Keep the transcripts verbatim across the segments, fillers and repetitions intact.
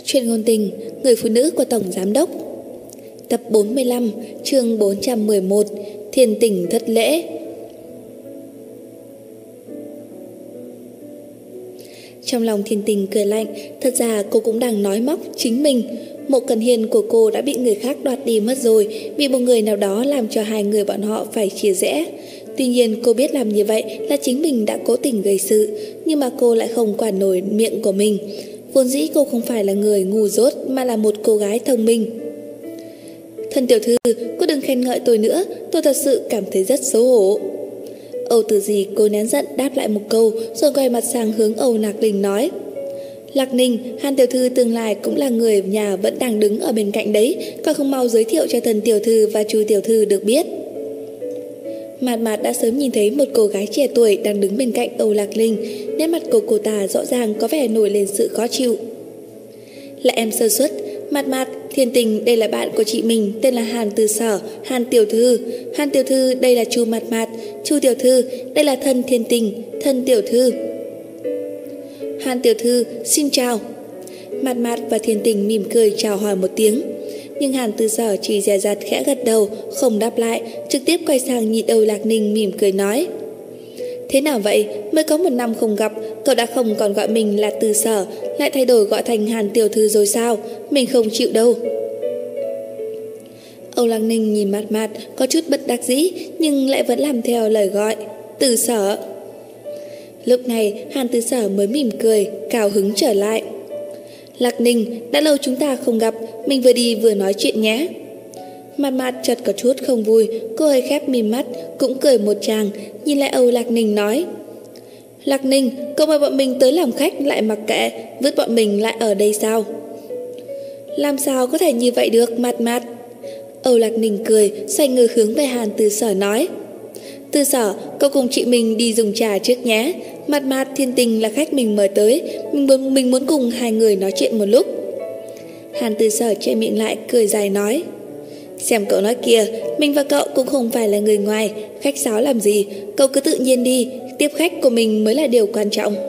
Chuyện ngôn tình, người phụ nữ của Tổng Giám Đốc. Tập bốn mươi lăm, chương bốn trăm mười một, Thiên tình thất lễ. Trong lòng Thiên tình cười lạnh, thật ra cô cũng đang nói móc chính mình. Mộ Cần Hiên của cô đã bị người khác đoạt đi mất rồi, bị một người nào đó làm cho hai người bọn họ phải chia rẽ. Tuy nhiên cô biết làm như vậy là chính mình đã cố tình gây sự, nhưng mà cô lại không quản nổi miệng của mình. Vốn dĩ cô không phải là người ngu dốt mà là một cô gái thông minh. Thân tiểu thư, cô đừng khen ngợi tôi nữa, tôi thật sự cảm thấy rất xấu hổ. Âu Tử Gì cô nén giận đáp lại một câu, rồi quay mặt sang hướng Âu Lạc Ninh nói: Lạc Ninh, Hàn tiểu thư tương lai cũng là người nhà vẫn đang đứng ở bên cạnh đấy, còn không mau giới thiệu cho Thần tiểu thư và Chu tiểu thư được biết. Mạt Mạt đã sớm nhìn thấy một cô gái trẻ tuổi đang đứng bên cạnh Âu Lạc Ninh, nét mặt của cô ta rõ ràng có vẻ nổi lên sự khó chịu. Là em sơ suất, Mạt Mạt, Thiên tình, đây là bạn của chị mình, tên là Hàn Từ Sở, Hàn tiểu thư. Hàn tiểu thư, đây là Chu Mạt Mạt, Chu tiểu thư, đây là Thân Thiên tình, Thân tiểu thư. Hàn tiểu thư, xin chào. Mạt Mạt và Thiên tình mỉm cười chào hỏi một tiếng, nhưng Hàn Từ Sở chỉ dè dặt khẽ gật đầu, không đáp lại, trực tiếp quay sang nhìn Âu Lạc Ninh mỉm cười nói: Thế nào vậy, mới có một năm không gặp, cậu đã không còn gọi mình là Từ Sở, lại thay đổi gọi thành Hàn tiểu thư rồi sao? Mình không chịu đâu. Âu Lạc Ninh nhìn Mạt Mạt có chút bất đắc dĩ, nhưng lại vẫn làm theo lời gọi: Từ Sở. Lúc này Hàn Từ Sở mới mỉm cười, cao hứng trở lại: Lạc Ninh, đã lâu chúng ta không gặp, mình vừa đi vừa nói chuyện nhé. Mạt Mạt chợt có chút không vui, cô hơi khép mím mắt, cũng cười một tràng, nhìn lại Âu Lạc Ninh nói: Lạc Ninh, cậu mời bọn mình tới làm khách lại mặc kệ, vứt bọn mình lại ở đây sao? Làm sao có thể như vậy được, Mạt Mạt? Âu Lạc Ninh cười, xoay người hướng về Hàn Từ Sở nói: Từ Sở, cậu cùng chị mình đi dùng trà trước nhé. Mạt Mạt, Thiên tình là khách mình mời tới, mình muốn, mình muốn cùng hai người nói chuyện một lúc. Hàn Từ Sở che miệng lại, cười dài nói: Xem cậu nói kìa, mình và cậu cũng không phải là người ngoài, khách sáo làm gì, cậu cứ tự nhiên đi, tiếp khách của mình mới là điều quan trọng.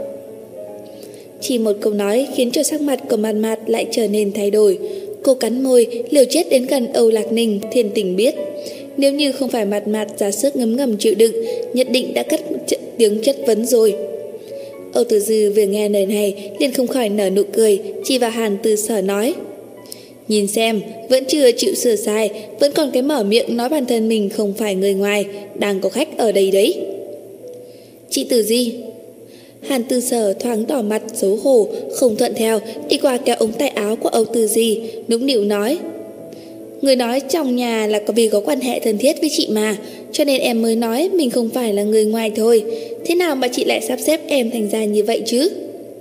Chỉ một câu nói khiến cho sắc mặt của Mạt Mạt lại trở nên thay đổi. Cô cắn môi, liều chết đến gần Âu Lạc Ninh. Thiên tình biết, nếu như không phải Mạt Mạt ra sức ngấm ngầm chịu đựng, nhất định đã cất tiếng chất vấn rồi. Âu Tử Dư vừa nghe lời này liền không khỏi nở nụ cười, chỉ vào Hàn Từ Sở nói: Nhìn xem, vẫn chưa chịu sửa sai, vẫn còn cái mở miệng nói bản thân mình không phải người ngoài, đang có khách ở đây đấy. Chị Tử Di. Hàn Từ Sở thoáng đỏ mặt xấu hổ, không thuận theo, đi qua kéo ống tay áo của Âu Tử Di, nũng nịu nói: Người nói trong nhà là có vì có quan hệ thân thiết với chị mà, cho nên em mới nói mình không phải là người ngoài thôi. Thế nào mà chị lại sắp xếp em thành ra như vậy chứ?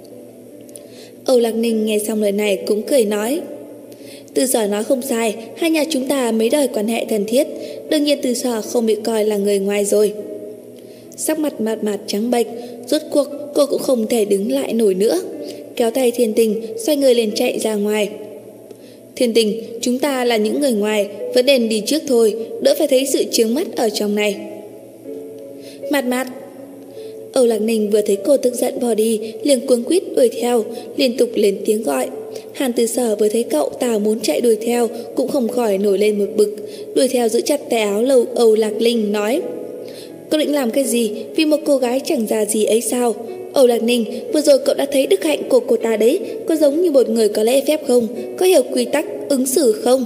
Âu Lạc Ninh nghe xong lời này cũng cười nói: Từ Sở nói không sai, hai nhà chúng ta mấy đời quan hệ thân thiết, đương nhiên Từ Sở không bị coi là người ngoài rồi. Sắc mặt Mạt Mạt trắng bệch, rốt cuộc cô cũng không thể đứng lại nổi nữa, kéo tay Thiên tình xoay người lên chạy ra ngoài. Thiên tình, chúng ta là những người ngoài, vẫn nên đi trước thôi, đỡ phải thấy sự chướng mắt ở trong này. Mạt Mạt. Âu Lạc Ninh vừa thấy cô tức giận bỏ đi, liền cuống quýt đuổi theo, liên tục lên tiếng gọi. Hàn Từ Sở vừa thấy cậu ta muốn chạy đuổi theo, cũng không khỏi nổi lên một bực, đuổi theo giữ chặt tay áo lầu Âu Lạc Ninh nói: Cậu định làm cái gì, vì một cô gái chẳng ra gì ấy sao? Âu Lạc Ninh, vừa rồi cậu đã thấy đức hạnh của cô ta đấy, có giống như một người có lễ phép không? Có hiểu quy tắc ứng xử không?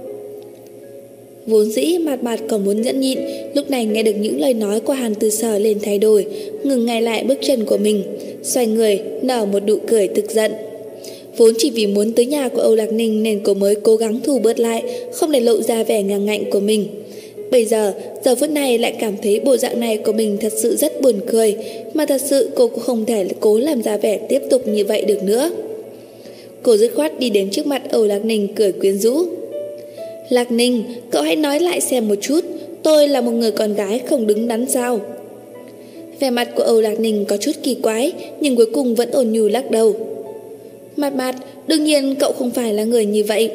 Vốn dĩ Mạt Mạt còn muốn nhẫn nhịn, lúc này nghe được những lời nói của Hàn Từ Sở lên thay đổi, ngừng ngay lại bước chân của mình, xoay người nở một nụ cười tức giận. Vốn chỉ vì muốn tới nhà của Âu Lạc Ninh nên cô mới cố gắng thu bớt lại, không để lộ ra vẻ ngang ngạnh của mình. Bây giờ, giờ phút này lại cảm thấy bộ dạng này của mình thật sự rất buồn cười, mà thật sự cô cũng không thể cố làm ra vẻ tiếp tục như vậy được nữa. Cô dứt khoát đi đến trước mặt Âu Lạc Ninh cười quyến rũ: Lạc Ninh, cậu hãy nói lại xem một chút, tôi là một người con gái không đứng đắn sao? Vẻ mặt của Âu Lạc Ninh có chút kỳ quái, nhưng cuối cùng vẫn ôn nhu lắc đầu: Mạt Mạt, đương nhiên cậu không phải là người như vậy.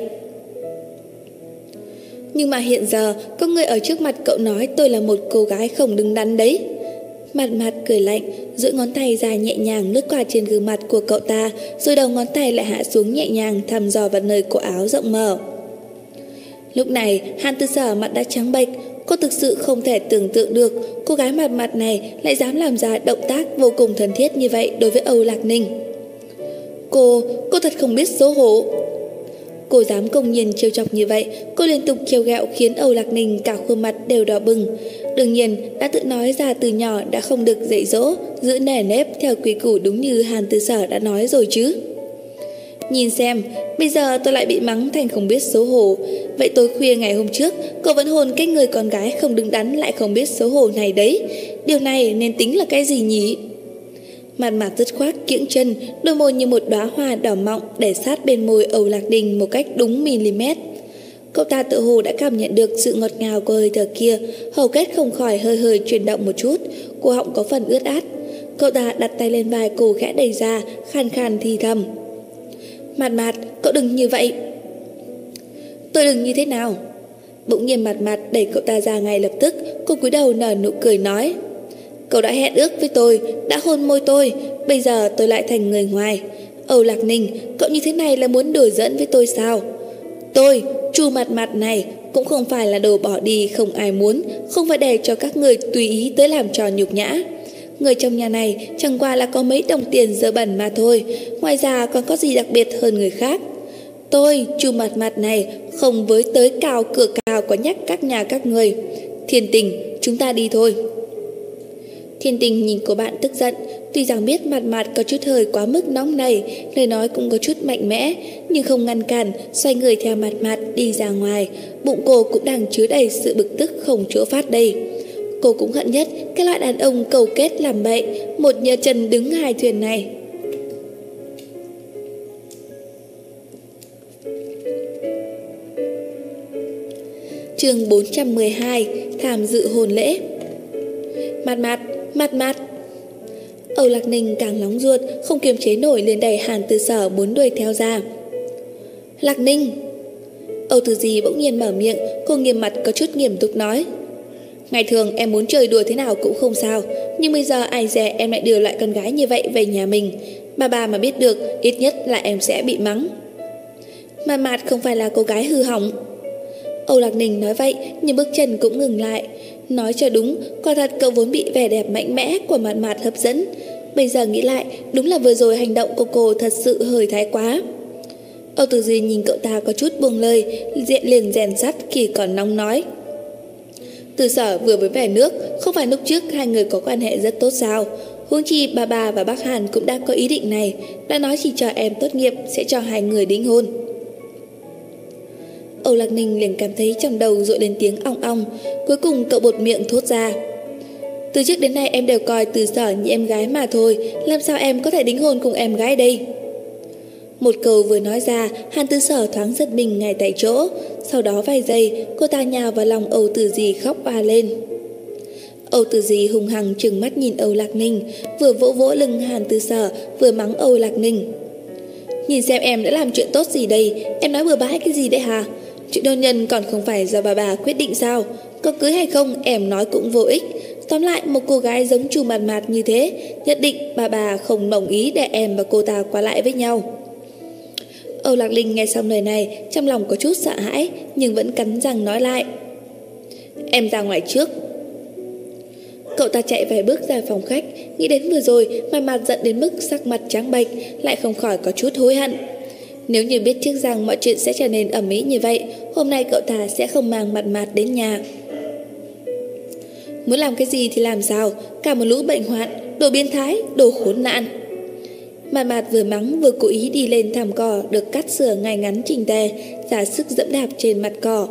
Nhưng mà hiện giờ có người ở trước mặt cậu nói tôi là một cô gái không đứng đắn đấy. Mặt mặt cười lạnh, duỗi ngón tay dài nhẹ nhàng lướt qua trên gương mặt của cậu ta, rồi đầu ngón tay lại hạ xuống nhẹ nhàng thăm dò vào nơi cổ áo rộng mở. Lúc này, Hàn Tư Sở mặt đã trắng bệch, cô thực sự không thể tưởng tượng được cô gái mặt mặt này lại dám làm ra động tác vô cùng thân thiết như vậy đối với Âu Lạc Ninh. Cô, cô thật không biết xấu hổ. Cô dám công nhiên trêu chọc như vậy, cô liên tục trêu ghẹo khiến Âu Lạc Ninh cả khuôn mặt đều đỏ bừng. Đương nhiên, đã tự nói ra từ nhỏ đã không được dạy dỗ, giữ nề nếp theo quy củ đúng như Hàn Tư Sở đã nói rồi chứ. Nhìn xem, bây giờ tôi lại bị mắng thành không biết xấu hổ. Vậy tối khuya ngày hôm trước, cậu vẫn hôn cái người con gái không đứng đắn lại không biết xấu hổ này đấy. Điều này nên tính là cái gì nhỉ? Mặt mặt dứt khoát kiễng chân, đôi môi như một đóa hoa đỏ mọng để sát bên môi Âu Lạc Ninh một cách đúng mm. Cậu ta tự hồ đã cảm nhận được sự ngọt ngào của hơi thở kia, hầu kết không khỏi hơi hơi chuyển động một chút, cổ họng có phần ướt át. Cậu ta đặt tay lên vai cô khẽ đẩy ra, khan khan thì thầm. Mặt mặt, cậu đừng như vậy. Tôi đừng như thế nào? Bỗng nhiên mặt mặt đẩy cậu ta ra ngay lập tức, cô cúi đầu nở nụ cười nói. Cậu đã hẹn ước với tôi, đã hôn môi tôi, bây giờ tôi lại thành người ngoài. Âu Lạc Ninh, cậu như thế này là muốn đùa giỡn với tôi sao? Tôi, Chu mặt mặt này, cũng không phải là đồ bỏ đi không ai muốn, không phải để cho các người tùy ý tới làm trò nhục nhã. Người trong nhà này chẳng qua là có mấy đồng tiền dơ bẩn mà thôi, ngoài ra còn có gì đặc biệt hơn người khác. Tôi, Chu mặt mặt này, không với tới cao cửa cao có nhắc các nhà các người. Thiên Tình, chúng ta đi thôi. Thiên Tình nhìn cô bạn tức giận, tuy rằng biết mặt mặt có chút hơi quá mức nóng này, lời nói cũng có chút mạnh mẽ, nhưng không ngăn cản, xoay người theo mặt mặt đi ra ngoài, bụng cô cũng đang chứa đầy sự bực tức không chỗ phát đây. Cô cũng hận nhất cái loại đàn ông cầu kết làm bậy, một nhờ chân đứng hai thuyền này. Chương bốn trăm mười hai, tham dự hôn lễ. Mặt mặt, mặt mặt. Âu Lạc Ninh càng nóng ruột, không kiềm chế nổi liền đẩy Hàn Tư Sở muốn đuổi theo ra. Lạc Ninh. Âu Từ Di bỗng nhiên mở miệng, cô nghiêm mặt có chút nghiêm túc nói. Ngày thường em muốn chơi đùa thế nào cũng không sao, nhưng bây giờ ai dè em lại đưa lại con gái như vậy về nhà mình. Bà bà mà biết được, ít nhất là em sẽ bị mắng. Mặt mặt không phải là cô gái hư hỏng. Âu Lạc Ninh nói vậy, nhưng bước chân cũng ngừng lại. Nói cho đúng, quả thật cậu vốn bị vẻ đẹp mạnh mẽ của mặt mặt hấp dẫn. Bây giờ nghĩ lại, đúng là vừa rồi hành động của cô thật sự hơi thái quá. Âu Từ Di nhìn cậu ta có chút buông lời, diện liền rèn sắt khi còn nóng nói. Từ Sở vừa mới về nước, không phải lúc trước hai người có quan hệ rất tốt sao? Huống chi bà bà và bác Hàn cũng đã có ý định này, đã nói chỉ chờ em tốt nghiệp sẽ cho hai người đính hôn. Âu Lạc Ninh liền cảm thấy trong đầu dội lên tiếng ong ong, cuối cùng cậu bột miệng thốt ra. Từ trước đến nay em đều coi Từ Sở như em gái mà thôi, làm sao em có thể đính hôn cùng em gái đây? Một câu vừa nói ra, Hàn Tư Sở thoáng giật mình ngay tại chỗ. Sau đó vài giây, cô ta nhào vào lòng Âu Từ Di khóc oa lên. Âu Từ Di hùng hăng trừng mắt nhìn Âu Lạc Ninh, vừa vỗ vỗ lưng Hàn Tư Sở, vừa mắng Âu Lạc Ninh. Nhìn xem em đã làm chuyện tốt gì đây, em nói bừa bãi cái gì đấy hả? Chuyện hôn nhân còn không phải do bà bà quyết định sao? Có cưới hay không em nói cũng vô ích. Tóm lại, một cô gái giống Chu Mạt Mạt như thế, nhất định bà bà không đồng ý để em và cô ta qua lại với nhau. Âu Lạc Linh nghe xong lời này, trong lòng có chút sợ hãi, nhưng vẫn cắn răng nói lại. Em ra ngoài trước. Cậu ta chạy vài bước ra phòng khách, nghĩ đến vừa rồi Mạt Mạt giận đến mức sắc mặt trắng bệch, lại không khỏi có chút hối hận. Nếu như biết trước rằng mọi chuyện sẽ trở nên ầm ĩ như vậy, hôm nay cậu ta sẽ không mang Mạt Mạt đến nhà. Muốn làm cái gì thì làm sao, cả một lũ bệnh hoạn, đồ biến thái, đồ khốn nạn. Mạt Mạt vừa mắng vừa cố ý đi lên thảm cỏ được cắt sửa ngay ngắn chỉnh tề, ra sức dẫm đạp trên mặt cỏ.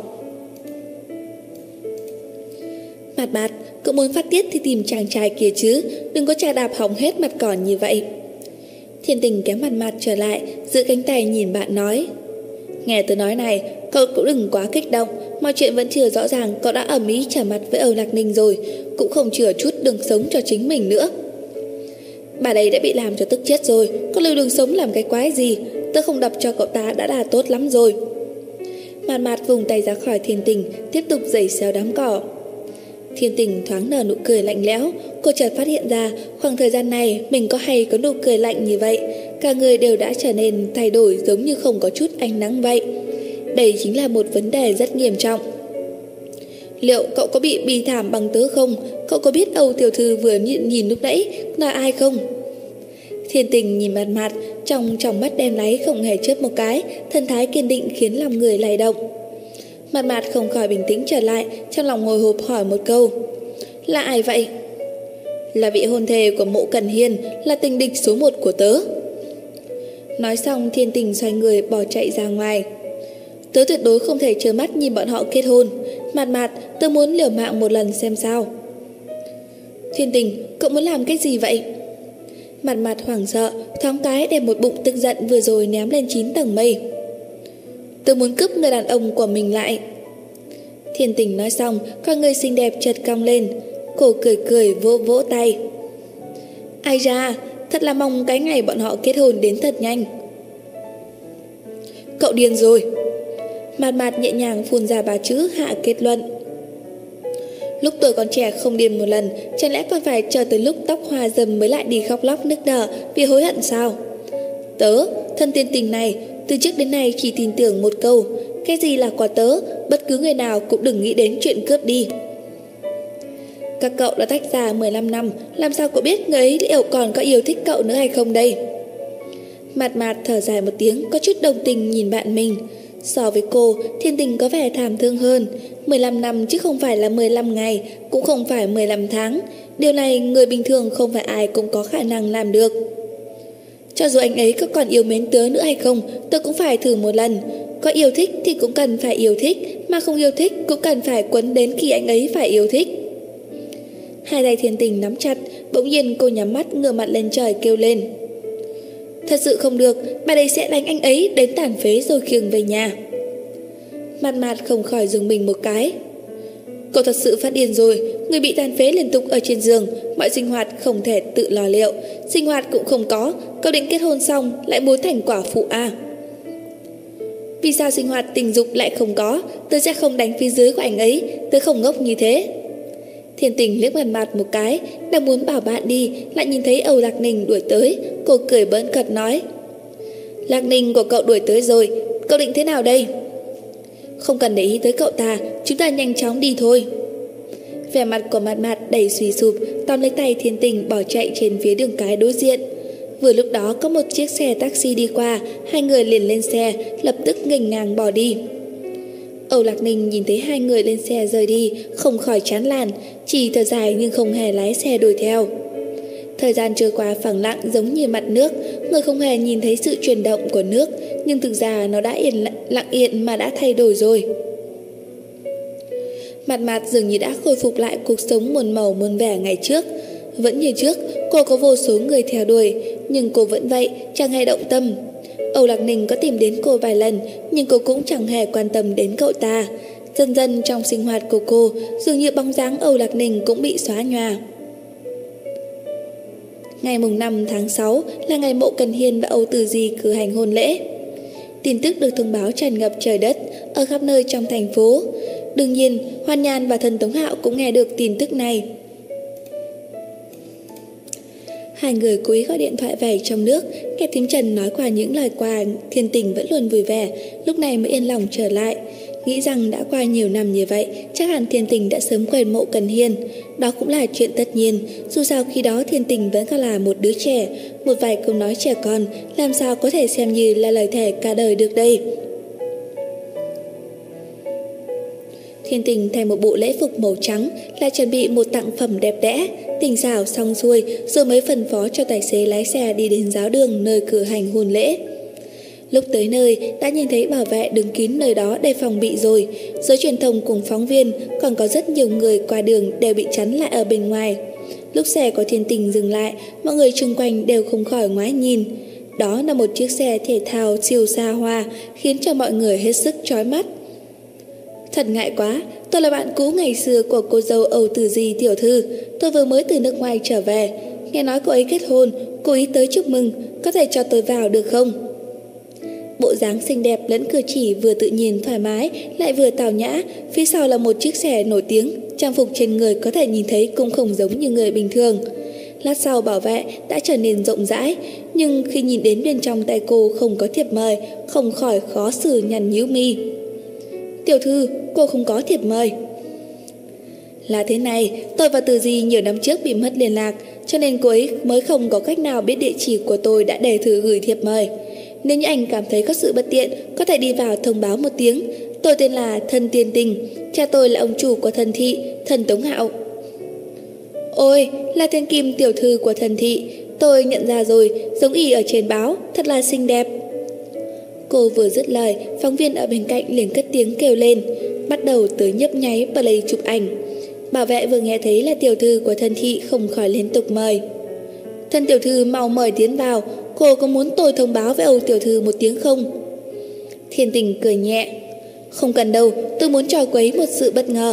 Mạt Mạt, cậu muốn phát tiết thì tìm chàng trai kia chứ, đừng có chà đạp hỏng hết mặt cỏ như vậy. Thiên Tình kéo Mạt Mạt trở lại, giữ cánh tay nhìn bạn nói. Nghe tôi nói này, cậu cũng đừng quá kích động, mọi chuyện vẫn chưa rõ ràng, cậu đã ầm ĩ trở mặt với Âu Lạc Ninh rồi, cũng không chừa chút đường sống cho chính mình nữa. Bà đây đã bị làm cho tức chết rồi, có lưu đường sống làm cái quái gì, tôi không đập cho cậu ta đã là tốt lắm rồi. Mạt Mạt vùng tay ra khỏi Thiên Tình, tiếp tục giày xéo đám cỏ. Thiên Tình thoáng nở nụ cười lạnh lẽo. Cô chợt phát hiện ra khoảng thời gian này mình có hay có nụ cười lạnh như vậy. Cả người đều đã trở nên thay đổi, giống như không có chút ánh nắng vậy. Đây chính là một vấn đề rất nghiêm trọng. Liệu cậu có bị bi thảm bằng tớ không? Cậu có biết Âu tiểu thư vừa nhìn, nhìn lúc nãy là ai không? Thiên Tình nhìn mặt mặt, trong trong mắt đen láy không hề chớp một cái, thần thái kiên định khiến lòng người lay động. Mặt mặt không khỏi bình tĩnh trở lại, trong lòng hồi hộp hỏi một câu. Là ai vậy? Là vị hôn thê của Mộ Cần Hiên, là tình địch số một của tớ. Nói xong Thiên Tình xoay người bỏ chạy ra ngoài. Tớ tuyệt đối không thể trơ mắt nhìn bọn họ kết hôn. Mặt mặt, tớ muốn liều mạng một lần xem sao. Thiên Tình, cậu muốn làm cái gì vậy? Mặt mặt hoảng sợ, thoáng cái đem một bụng tức giận vừa rồi ném lên chín tầng mây. Tớ muốn cướp người đàn ông của mình lại. Thiên Tình nói xong, con người xinh đẹp chợt cong lên. Cô cười cười vỗ vỗ tay. Ai ra, thật là mong cái ngày bọn họ kết hôn đến thật nhanh. Cậu điên rồi. Mặt mặt nhẹ nhàng phun ra ba chữ hạ kết luận. Lúc tuổi còn trẻ không điên một lần, chẳng lẽ còn phải chờ tới lúc tóc hoa râm mới lại đi khóc lóc nức nở vì hối hận sao? Tớ, thân Thiên Tình này, từ trước đến nay chỉ tin tưởng một câu, cái gì là của tớ, bất cứ người nào cũng đừng nghĩ đến chuyện cướp đi. Các cậu đã tách ra mười lăm năm, làm sao cậu biết người ấy liệu còn có yêu thích cậu nữa hay không đây? Mạt Mạt thở dài một tiếng, có chút đồng tình nhìn bạn mình. So với cô, Thiên Tình có vẻ thảm thương hơn. Mười lăm năm chứ không phải là mười lăm ngày, cũng không phải mười lăm tháng. Điều này người bình thường không phải ai cũng có khả năng làm được. Cho dù anh ấy có còn yêu mến tớ nữa hay không, tớ cũng phải thử một lần. Có yêu thích thì cũng cần phải yêu thích, mà không yêu thích cũng cần phải quấn đến khi anh ấy phải yêu thích. Hai tay Thiên Tình nắm chặt, bỗng nhiên cô nhắm mắt ngửa mặt lên trời kêu lên. Thật sự không được, bà đây sẽ đánh anh ấy đến tàn phế rồi khiêng về nhà. Mặt Mặt không khỏi dùng mình một cái. Cậu thật sự phát điên rồi, người bị tàn phế liên tục ở trên giường, mọi sinh hoạt không thể tự lo liệu, sinh hoạt cũng không có, cậu định kết hôn xong lại muốn thành quả phụ à? Vì sao sinh hoạt tình dục lại không có? Tớ sẽ không đánh phía dưới của anh ấy, tớ không ngốc như thế. Thiên Tình liếc Mặt Mặt một cái, đang muốn bảo bạn đi, lại nhìn thấy Âu Lạc Ninh đuổi tới. Cô cười bỡn cợt nói. Lạc Ninh của cậu đuổi tới rồi, cậu định thế nào đây? Không cần để ý tới cậu ta, chúng ta nhanh chóng đi thôi. Vẻ mặt của Mặt Mặt đầy suy sụp, tóm lấy tay Thiên Tình bỏ chạy trên phía đường cái đối diện. Vừa lúc đó có một chiếc xe taxi đi qua, hai người liền lên xe, lập tức nghênh ngang bỏ đi. Âu Lạc Ninh nhìn thấy hai người lên xe rời đi, không khỏi chán nản, chỉ thở dài nhưng không hề lái xe đuổi theo. Thời gian trôi qua phẳng lặng giống như mặt nước, người không hề nhìn thấy sự chuyển động của nước, nhưng thực ra nó đã yên lặng yên mà đã thay đổi rồi. Mặt Mặt dường như đã khôi phục lại cuộc sống muôn màu muôn vẻ ngày trước. Vẫn như trước, cô có vô số người theo đuổi, nhưng cô vẫn vậy, chẳng hề động tâm. Âu Lạc Ninh có tìm đến cô vài lần, nhưng cô cũng chẳng hề quan tâm đến cậu ta. Dần dần trong sinh hoạt của cô, dường như bóng dáng Âu Lạc Ninh cũng bị xóa nhòa. Ngày mùng năm tháng sáu là ngày Mộ Cần Hiên và Âu Tử Di cử hành hôn lễ. Tin tức được thông báo tràn ngập trời đất ở khắp nơi trong thành phố. Đương nhiên, Hoan Nhan và Thần Tống Hạo cũng nghe được tin tức này. Hai người cố ý gọi điện thoại về trong nước, nghe Thím Trần nói qua những lời qua, Thiên Tình vẫn luôn vui vẻ, lúc này mới yên lòng trở lại. Nghĩ rằng đã qua nhiều năm như vậy, chắc hẳn Thiên Tình đã sớm quen Mộ Cần Hiên. Đó cũng là chuyện tất nhiên, dù sao khi đó Thiên Tình vẫn còn là một đứa trẻ, một vài câu nói trẻ con, làm sao có thể xem như là lời thề cả đời được đây. Thiên Tình thay một bộ lễ phục màu trắng, lại chuẩn bị một tặng phẩm đẹp đẽ, tình xảo xong xuôi rồi mới phân phó cho tài xế lái xe đi đến giáo đường nơi cử hành hôn lễ. Lúc tới nơi, đã nhìn thấy bảo vệ đứng kín nơi đó để phòng bị rồi. Giới truyền thông cùng phóng viên, còn có rất nhiều người qua đường đều bị chắn lại ở bên ngoài. Lúc xe của Thiên Tình dừng lại, mọi người xung quanh đều không khỏi ngoái nhìn. Đó là một chiếc xe thể thao siêu xa hoa, khiến cho mọi người hết sức chói mắt. Thật ngại quá, tôi là bạn cũ ngày xưa của cô dâu Âu Tử Di tiểu thư. Tôi vừa mới từ nước ngoài trở về, nghe nói cô ấy kết hôn, cô ý tới chúc mừng, có thể cho tôi vào được không? Bộ dáng xinh đẹp lẫn cử chỉ vừa tự nhiên thoải mái, lại vừa tào nhã, phía sau là một chiếc xe nổi tiếng, trang phục trên người có thể nhìn thấy cũng không giống như người bình thường. Lát sau bảo vệ đã trở nên rộng rãi, nhưng khi nhìn đến bên trong tay cô không có thiệp mời, không khỏi khó xử nhăn nhíu mi. Tiểu thư, cô không có thiệp mời. Là thế này, tôi và Từ Di nhiều năm trước bị mất liên lạc, cho nên cô ấy mới không có cách nào biết địa chỉ của tôi đã để thử gửi thiệp mời. Nếu như anh cảm thấy có sự bất tiện, có thể đi vào thông báo một tiếng. Tôi tên là Thân Tiên Tình, cha tôi là ông chủ của Thần Thị, Thần Tống Hạo. Ôi, là thiên kim tiểu thư của Thần Thị, tôi nhận ra rồi, giống y ở trên báo, thật là xinh đẹp. Cô vừa dứt lời, phóng viên ở bên cạnh liền cất tiếng kêu lên, bắt đầu tới nhấp nháy và lấy chụp ảnh. Bảo vệ vừa nghe thấy là tiểu thư của Thần Thị không khỏi liên tục mời. Thân tiểu thư mau mời tiến vào, cô có muốn tôi thông báo với Âu tiểu thư một tiếng không? Thiên Tình cười nhẹ. Không cần đâu, tôi muốn cho cô ấy một sự bất ngờ.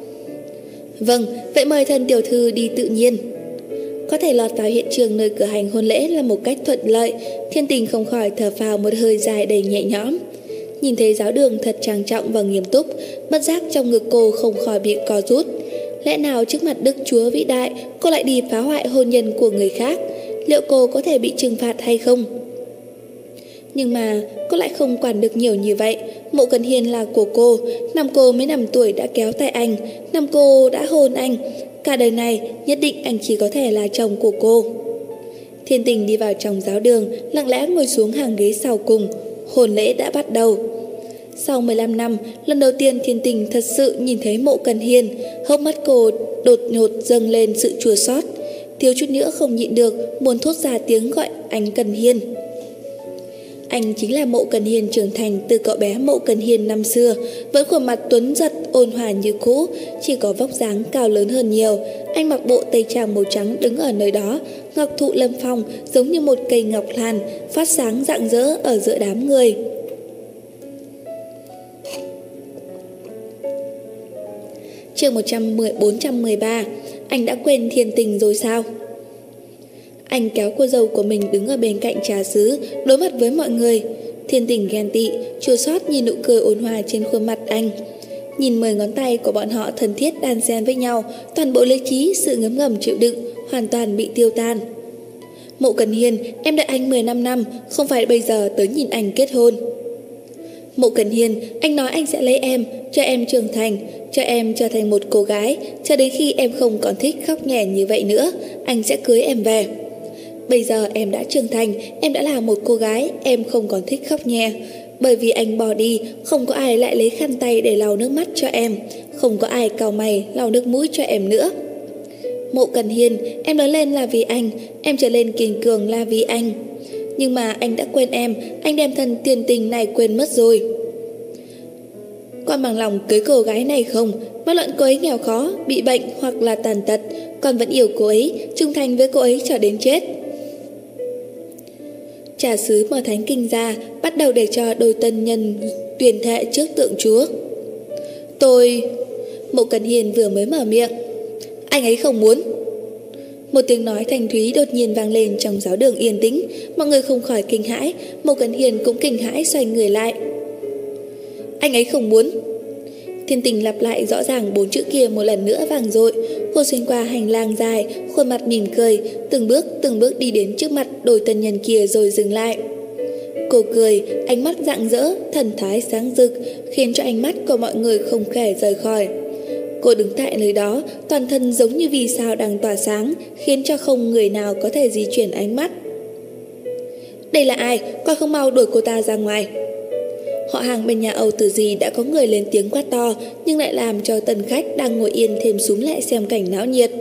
Vâng, vậy mời thân tiểu thư đi tự nhiên. Có thể lọt vào hiện trường nơi cử hành hôn lễ là một cách thuận lợi, Thiên Tình không khỏi thở phào một hơi dài đầy nhẹ nhõm. Nhìn thấy giáo đường thật trang trọng và nghiêm túc, bất giác trong ngực cô không khỏi bị co rút. Lẽ nào trước mặt Đức Chúa vĩ đại, cô lại đi phá hoại hôn nhân của người khác? Liệu cô có thể bị trừng phạt hay không? Nhưng mà cô lại không quản được nhiều như vậy. Mộ Cần Hiên là của cô, năm cô mới năm tuổi đã kéo tay anh, năm cô đã hôn anh. Cả đời này nhất định anh chỉ có thể là chồng của cô. Thiên Tình đi vào trong giáo đường, lặng lẽ ngồi xuống hàng ghế sau cùng. Hôn lễ đã bắt đầu. Sau mười lăm năm, lần đầu tiên Thiên Tình thật sự nhìn thấy Mộ Cần Hiên, hốc mắt cô đột ngột dâng lên sự chua xót, thiếu chút nữa không nhịn được muốn thốt ra tiếng gọi anh Cần Hiên. Anh chính là Mộ Cần Hiên trưởng thành từ cậu bé Mộ Cần Hiên năm xưa, vẫn khuôn mặt tuấn giật ôn hòa như cũ, chỉ có vóc dáng cao lớn hơn nhiều. Anh mặc bộ tây trang màu trắng đứng ở nơi đó, ngọc thụ lâm phong giống như một cây ngọc lan, phát sáng rạng rỡ ở giữa đám người. Chương một trăm mười bốn trăm mười ba. Anh đã quên Thiên Tình rồi sao? Anh kéo cô dâu của mình đứng ở bên cạnh trà sứ, đối mặt với mọi người. Thiên Tình ghen tị, chua xót nhìn nụ cười ôn hòa trên khuôn mặt anh. Nhìn mười ngón tay của bọn họ thân thiết đan xen với nhau, toàn bộ lý trí, sự ngấm ngầm chịu đựng hoàn toàn bị tiêu tan. Mộ Cần Hiên, em đợi anh mười lăm năm, không phải bây giờ tới nhìn anh kết hôn. Mộ Cần Hiên, anh nói anh sẽ lấy em, cho em trưởng thành, cho em trở thành một cô gái, cho đến khi em không còn thích khóc nhè như vậy nữa, anh sẽ cưới em về. Bây giờ em đã trưởng thành, em đã là một cô gái, em không còn thích khóc nhè. Bởi vì anh bỏ đi, không có ai lại lấy khăn tay để lau nước mắt cho em, không có ai cau mày lau nước mũi cho em nữa. Mộ Cần Hiên, em lớn lên là vì anh, em trở lên kiên cường là vì anh. Nhưng mà anh đã quên em, anh đem thân Tiền Tình này quên mất rồi. Con bằng lòng cưới cô gái này không? Bất luận cô ấy nghèo khó, bị bệnh hoặc là tàn tật, con vẫn yêu cô ấy, trung thành với cô ấy cho đến chết. Trà sứ mở thánh kinh ra, bắt đầu để cho đôi tân nhân tuyên thệ trước tượng Chúa. Tôi... Mộ Cần Hiên vừa mới mở miệng. Anh ấy không muốn. Một tiếng nói thanh thúy đột nhiên vang lên trong giáo đường yên tĩnh, mọi người không khỏi kinh hãi, Mộ Cần Hiên cũng kinh hãi xoay người lại. Anh ấy không muốn. Thiên Tình lặp lại rõ ràng bốn chữ kia một lần nữa vang dội. Cô xuyên qua hành lang dài, khuôn mặt mỉm cười, từng bước từng bước đi đến trước mặt đôi tân nhân kia rồi dừng lại. Cô cười, ánh mắt rạng rỡ, thần thái sáng rực, khiến cho ánh mắt của mọi người không thể rời khỏi. Cô đứng tại nơi đó, toàn thân giống như vì sao đang tỏa sáng, khiến cho không người nào có thể di chuyển ánh mắt. Đây là ai? Con không mau đuổi cô ta ra ngoài. Họ hàng bên nhà Âu Tử Di đã có người lên tiếng quát to, nhưng lại làm cho tân khách đang ngồi yên thêm súm lại xem cảnh náo nhiệt.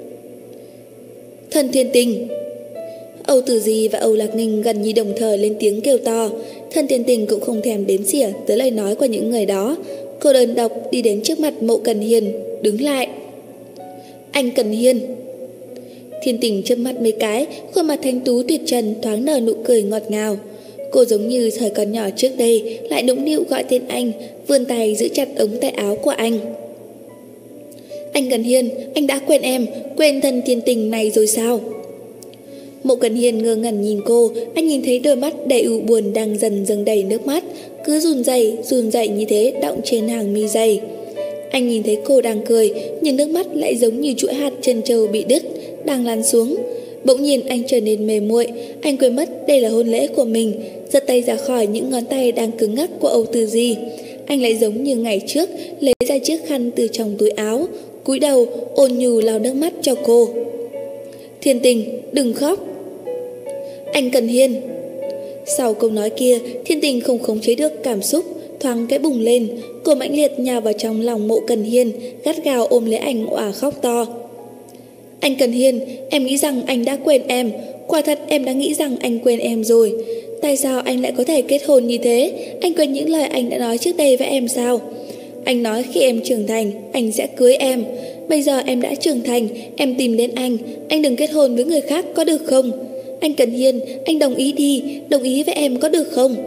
Thân Thiên Tình. Âu Tử Di và Âu Lạc Ninh gần như đồng thời lên tiếng kêu to. Thân Thiên Tình cũng không thèm đếm xỉa tới lời nói của những người đó. Cô đơn độc đi đến trước mặt Mộ Cần Hiên, đứng lại. Anh Cần Hiên. Thiên Tình chớp mắt mấy cái, khuôn mặt thanh tú tuyệt trần thoáng nở nụ cười ngọt ngào. Cô giống như thời còn nhỏ trước đây, lại nũng nịu gọi tên anh, vươn tay giữ chặt ống tay áo của anh. Anh Cần Hiên, anh đã quên em, quên thân Thiên Tình này rồi sao? Mộ Cần Hiên ngơ ngẩn nhìn cô, anh nhìn thấy đôi mắt đầy u buồn đang dần dâng đầy nước mắt, cứ run rẩy, run rẩy như thế đọng trên hàng mi dày. Anh nhìn thấy cô đang cười, nhưng nước mắt lại giống như chuỗi hạt trân châu bị đứt, đang lăn xuống. Bỗng nhiên anh trở nên mềm muội, anh quên mất đây là hôn lễ của mình, giật tay ra khỏi những ngón tay đang cứng ngắc của Âu Từ Di. Anh lại giống như ngày trước, lấy ra chiếc khăn từ trong túi áo, cúi đầu ôn nhu lau nước mắt cho cô. Thiên Tình, đừng khóc. Anh Cần Hiên. Sau câu nói kia, Thiên Tình không khống chế được cảm xúc, thoáng cái bùng lên, cô mãnh liệt nhào vào trong lòng Mộ Cần Hiên, gắt gao ôm lấy anh òa khóc to. Anh Cần Hiên, em nghĩ rằng anh đã quên em, quả thật em đã nghĩ rằng anh quên em rồi. Tại sao anh lại có thể kết hôn như thế? Anh quên những lời anh đã nói trước đây với em sao? Anh nói khi em trưởng thành, anh sẽ cưới em. Bây giờ em đã trưởng thành, em tìm đến anh, anh đừng kết hôn với người khác có được không? Anh Cần Hiên, anh đồng ý đi, đồng ý với em có được không?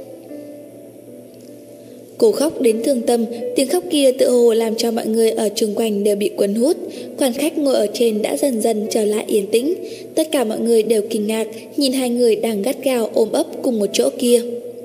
Cô khóc đến thương tâm, tiếng khóc kia tự hồ làm cho mọi người ở chung quanh đều bị cuốn hút. Quan khách ngồi ở trên đã dần dần trở lại yên tĩnh. Tất cả mọi người đều kinh ngạc nhìn hai người đang gắt gao ôm ấp cùng một chỗ kia.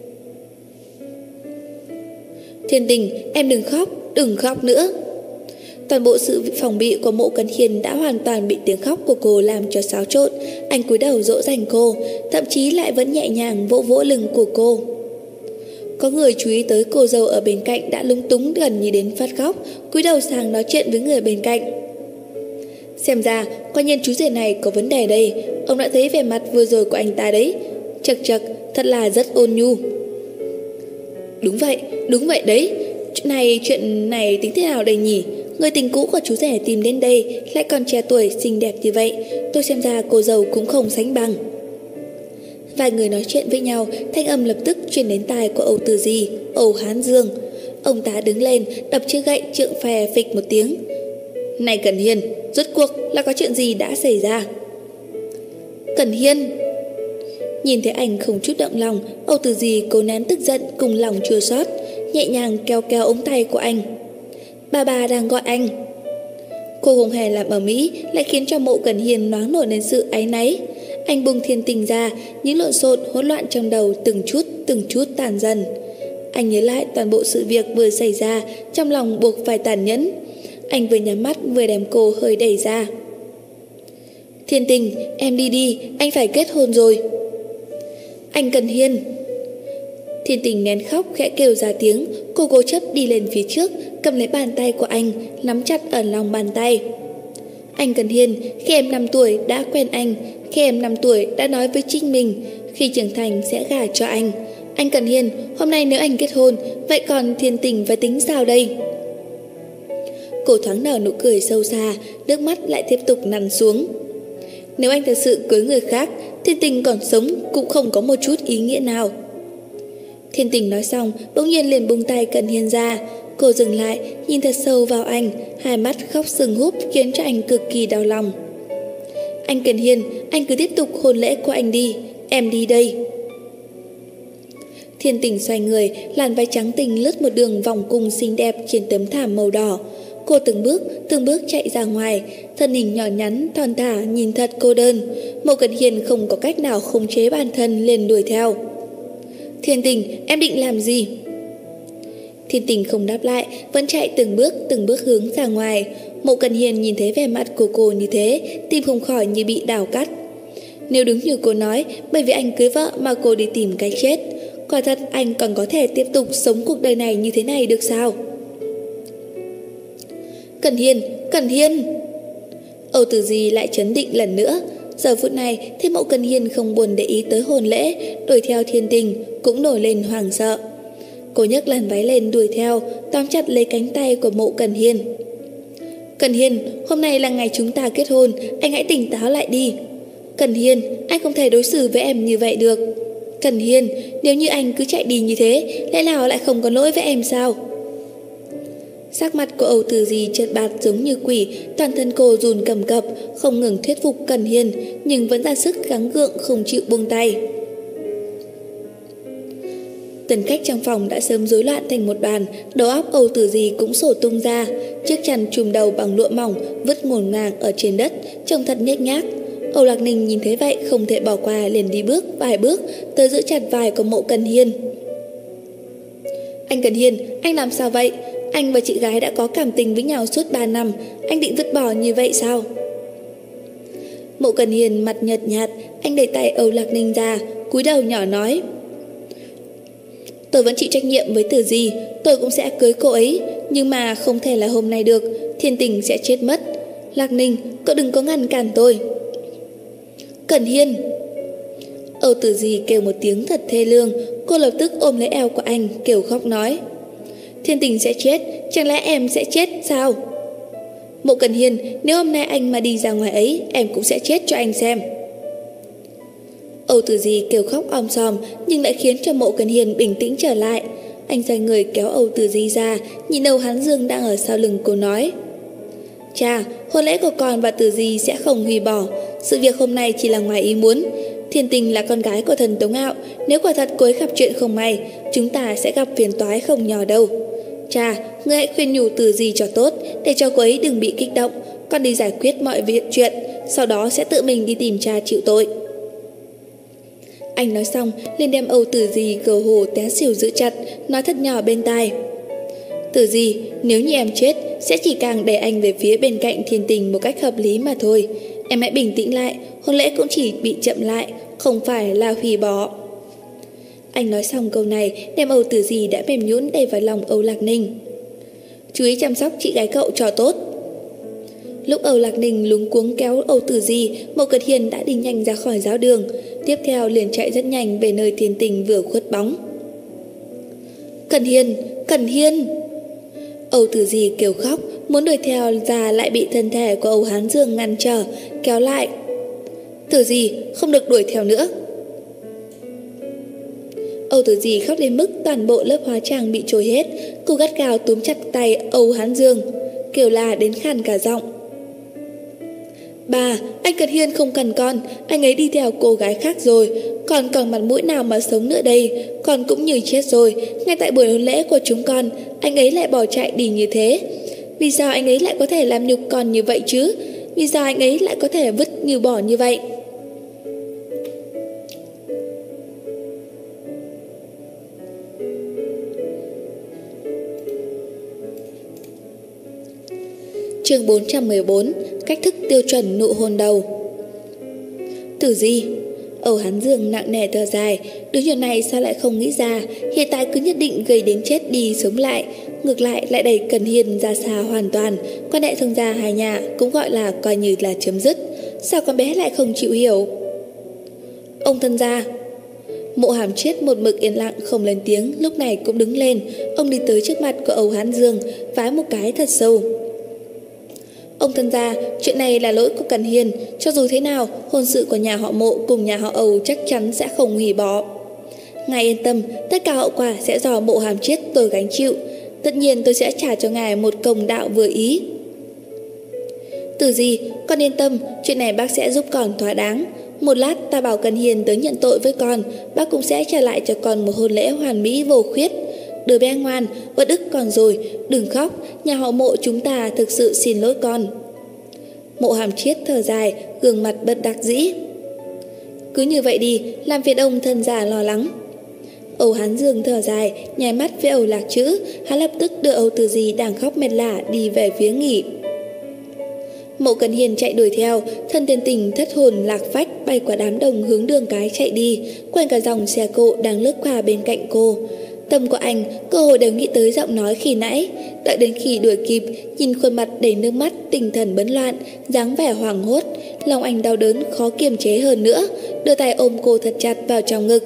Thiên Tình, em đừng khóc, đừng khóc nữa. Toàn bộ sự phòng bị của Mộ Cần Hiên đã hoàn toàn bị tiếng khóc của cô làm cho xáo trộn. Anh cúi đầu dỗ dành cô, thậm chí lại vẫn nhẹ nhàng vỗ vỗ lưng của cô. Có người chú ý tới cô dâu ở bên cạnh đã lúng túng gần như đến phát khóc, cúi đầu sang nói chuyện với người bên cạnh. Xem ra, coi nhiên chú rể này có vấn đề đây, ông đã thấy vẻ mặt vừa rồi của anh ta đấy. Chật chật, thật là rất ôn nhu. Đúng vậy, đúng vậy đấy. Chuyện này, chuyện này tính thế nào đây nhỉ? Người tình cũ của chú rể tìm đến đây lại còn trẻ tuổi, xinh đẹp như vậy. Tôi xem ra cô dâu cũng không sánh bằng. Vài người nói chuyện với nhau, thanh âm lập tức truyền đến tai của Âu Từ Di, Âu Hán Dương. Ông ta đứng lên, đập chiếc gậy trượng phè phịch một tiếng. Này Cần Hiên, rốt cuộc là có chuyện gì đã xảy ra? Cần Hiên. Nhìn thấy anh không chút động lòng, Âu Từ Di cố nén tức giận cùng lòng chua xót, nhẹ nhàng kéo kéo ống tay của anh. Bà bà đang gọi anh. Cô không hề làm ở Mỹ, lại khiến cho Mộ Cần Hiên nhoáng nổi lên sự áy náy. Anh buông Thiên Tình ra, những lộn xộn hỗn loạn trong đầu từng chút từng chút tàn dần. Anh nhớ lại toàn bộ sự việc vừa xảy ra, trong lòng buộc phải tàn nhẫn. Anh vừa nhắm mắt vừa đem cô hơi đẩy ra. Thiên Tình, em đi đi, anh phải kết hôn rồi. Anh Cần Hiên. Thiên Tình nén khóc khẽ kêu ra tiếng, cô cố chấp đi lên phía trước, cầm lấy bàn tay của anh, nắm chặt ở lòng bàn tay. Anh Cần Hiên, khi em năm tuổi đã quen anh, khi em năm tuổi đã nói với chính mình, khi trưởng thành sẽ gả cho anh. Anh Cần Hiên, hôm nay nếu anh kết hôn, vậy còn Thiên Tình phải tính sao đây? Cô thoáng nở nụ cười sâu xa, nước mắt lại tiếp tục lăn xuống. Nếu anh thật sự cưới người khác, Thiên Tình còn sống cũng không có một chút ý nghĩa nào. Thiên Tình nói xong, bỗng nhiên liền buông tay Cần Hiên ra. Cô dừng lại, nhìn thật sâu vào anh, hai mắt khóc sừng húp khiến cho anh cực kỳ đau lòng. Anh Cần Hiên, anh cứ tiếp tục hôn lễ của anh đi, em đi đây. Thiên Tình xoay người, làn váy trắng tình lướt một đường vòng cung xinh đẹp trên tấm thảm màu đỏ. Cô từng bước, từng bước chạy ra ngoài, thân hình nhỏ nhắn, thon thả, nhìn thật cô đơn. Mộ Cần Hiên không có cách nào khống chế bản thân liền đuổi theo. Thiên Tình, em định làm gì? Thiên Tình không đáp lại, vẫn chạy từng bước, từng bước hướng ra ngoài. Mộ Cần Hiên nhìn thấy vẻ mặt của cô như thế, tim không khỏi như bị đào cắt. Nếu đúng như cô nói, bởi vì anh cưới vợ mà cô đi tìm cái chết, quả thật anh còn có thể tiếp tục sống cuộc đời này như thế này được sao? Cần Hiên, Cần Hiên. Âu Từ Di lại chấn định lần nữa. Giờ phút này, thế Mộ Cần Hiên không buồn để ý tới hôn lễ, đuổi theo Thiên Tình, cũng nổi lên hoảng sợ. Cô nhấc làn váy lên đuổi theo, tóm chặt lấy cánh tay của Mộ Cần Hiên. Cần Hiên, hôm nay là ngày chúng ta kết hôn, anh hãy tỉnh táo lại đi. Cần Hiên, anh không thể đối xử với em như vậy được. Cần Hiên, nếu như anh cứ chạy đi như thế, lẽ nào lại không có lỗi với em sao? Sắc mặt của Âu Từ Di chợt bạt giống như quỷ, toàn thân cô run cầm cập, không ngừng thuyết phục Cần Hiên, nhưng vẫn ra sức gắng gượng không chịu buông tay. Tần khách trong phòng đã sớm rối loạn thành một đoàn, đầu óc Âu Từ Di cũng sổ tung ra, chiếc chăn trùm đầu bằng lụa mỏng vứt ngổn ngang ở trên đất, trông thật nhếch nhác. Âu Lạc Ninh nhìn thấy vậy không thể bỏ qua, liền đi bước vài bước tới giữ chặt vai của Mộ Cần Hiên. Anh Cần Hiên, anh làm sao vậy? Anh Anh và chị gái đã có cảm tình với nhau suốt ba năm, anh định vứt bỏ như vậy sao? Mộ Cần Hiền mặt nhợt nhạt, anh đẩy tay Âu Lạc Ninh ra, cúi đầu nhỏ nói: Tôi vẫn chịu trách nhiệm với Tử Di, tôi cũng sẽ cưới cô ấy, nhưng mà không thể là hôm nay được, Thiên Tình sẽ chết mất. Lạc Ninh, cậu đừng có ngăn cản tôi. Cần Hiên! Âu Tử Di kêu một tiếng thật thê lương, cô lập tức ôm lấy eo của anh, kêu khóc nói: Thiên Tình sẽ chết, chẳng lẽ em sẽ chết sao? Mộ Cần Hiên, nếu hôm nay anh mà đi ra ngoài ấy, em cũng sẽ chết cho anh xem. Âu Tử Di kêu khóc om sòm, nhưng lại khiến cho Mộ Cần Hiên bình tĩnh trở lại. Anh xoay người kéo Âu Tử Di ra, nhìn Âu Hán Dương đang ở sau lưng cô nói: Cha, hôn lễ của con và Tử Di sẽ không hủy bỏ. Sự việc hôm nay chỉ là ngoài ý muốn. Thiên Tình là con gái của thần Tống Ạo, nếu quả thật cô ấy gặp chuyện không may, chúng ta sẽ gặp phiền toái không nhỏ đâu. Cha, ngươi hãy khuyên nhủ Tử Di cho tốt, để cho cô ấy đừng bị kích động. Con đi giải quyết mọi việc chuyện, sau đó sẽ tự mình đi tìm cha chịu tội. Anh nói xong, liền đem Âu Tử Di cơ hồ té xỉu giữ chặt, nói thật nhỏ bên tai: Tử Di, nếu như em chết, sẽ chỉ càng đẩy anh về phía bên cạnh Thiên Tình một cách hợp lý mà thôi. Em hãy bình tĩnh lại, hôn lễ cũng chỉ bị chậm lại, không phải là hủy bỏ. Anh nói xong câu này, đem Âu Tử Di đã mềm nhũn đẩy vào lòng Âu Lạc Ninh. Chú ý chăm sóc chị gái cậu cho tốt. Lúc Âu Lạc Ninh luống cuống kéo Âu Tử Di, Mộ Cần Hiên đã đi nhanh ra khỏi giáo đường, tiếp theo liền chạy rất nhanh về nơi Thiên Tình vừa khuất bóng. Cần Hiên, Cần Hiên! Âu Tử Di kêu khóc, muốn đuổi theo ra lại bị thân thể của Âu Hán Dương ngăn trở, kéo lại. Tử Di, không được đuổi theo nữa. Âu Tử Di khóc đến mức toàn bộ lớp hóa trang bị trôi hết, cô gắt gao túm chặt tay Âu Hán Dương, kêu la đến khàn cả giọng. Bà, anh Cần Hiên không cần con, anh ấy đi theo cô gái khác rồi, còn còn mặt mũi nào mà sống nữa đây, con cũng như chết rồi. Ngay tại buổi hôn lễ của chúng con, anh ấy lại bỏ chạy đi như thế. Vì sao anh ấy lại có thể làm nhục con như vậy chứ? Vì sao anh ấy lại có thể vứt như bỏ như vậy? Chương bốn trăm mười bốn, cách thức tiêu chuẩn nụ hôn đầu. Tử Di! Âu Hán Dương nặng nề thở dài, đứa nhỏ này sao lại không nghĩ ra, hiện tại cứ nhất định gây đến chết đi sống lại, ngược lại lại đẩy Cần Hiên ra xa hoàn toàn, quan hệ thông gia hai nhà cũng gọi là coi như là chấm dứt. Sao con bé lại không chịu hiểu? Ông thân gia! Mộ Hàm Triết một mực yên lặng không lên tiếng, lúc này cũng đứng lên, ông đi tới trước mặt của Âu Hán Dương, vái một cái thật sâu. Ông thân gia, chuyện này là lỗi của Cần Hiên, cho dù thế nào, hôn sự của nhà họ Mộ cùng nhà họ Âu chắc chắn sẽ không hủy bỏ. Ngài yên tâm, tất cả hậu quả sẽ do Mộ Hàm Triết tôi gánh chịu. Tất nhiên tôi sẽ trả cho ngài một công đạo vừa ý. Tử Di, con yên tâm, chuyện này bác sẽ giúp con thỏa đáng. Một lát ta bảo Cần Hiên tới nhận tội với con, bác cũng sẽ trả lại cho con một hôn lễ hoàn mỹ vô khuyết. Đứa bé ngoan, uất ức con rồi, đừng khóc, nhà họ Mộ chúng ta thực sự xin lỗi con. Mộ Hàm Triết thở dài, gương mặt bất đắc dĩ. Cứ như vậy đi, làm phiền ông thân già lo lắng. Âu Hán Dương thở dài, nháy mắt với Âu Lạc Trữ, hắn lập tức đưa Âu Tử Di đang khóc mệt lả đi về phía nghỉ. Mộ Cần Hiên chạy đuổi theo, thân tên tình thất hồn lạc phách bay qua đám đông hướng đường cái chạy đi, quên cả dòng xe cộ đang lướt qua bên cạnh cô. Tâm của anh cơ hội đều nghĩ tới giọng nói khi nãy, đợi đến khi đuổi kịp, nhìn khuôn mặt đầy nước mắt, tinh thần bấn loạn, dáng vẻ hoảng hốt, lòng anh đau đớn khó kiềm chế hơn nữa, đưa tay ôm cô thật chặt vào trong ngực.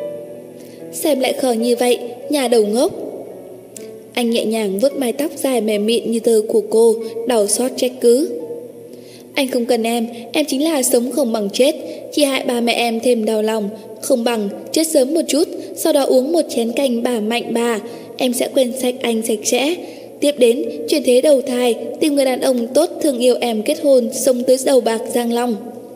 Xem lại khờ như vậy, nhà đầu ngốc. Anh nhẹ nhàng vuốt mái tóc dài mềm mịn như tơ của cô, đau xót trách cứ. Anh không cần em, em chính là sống không bằng chết, chỉ hại ba mẹ em thêm đau lòng, không bằng chết sớm một chút, sau đó uống một chén canh bà mạnh bà, em sẽ quên sạch anh sạch sẽ. Tiếp đến, chuyển thế đầu thai, tìm người đàn ông tốt thương yêu em kết hôn, sống tới đầu bạc Giang Long.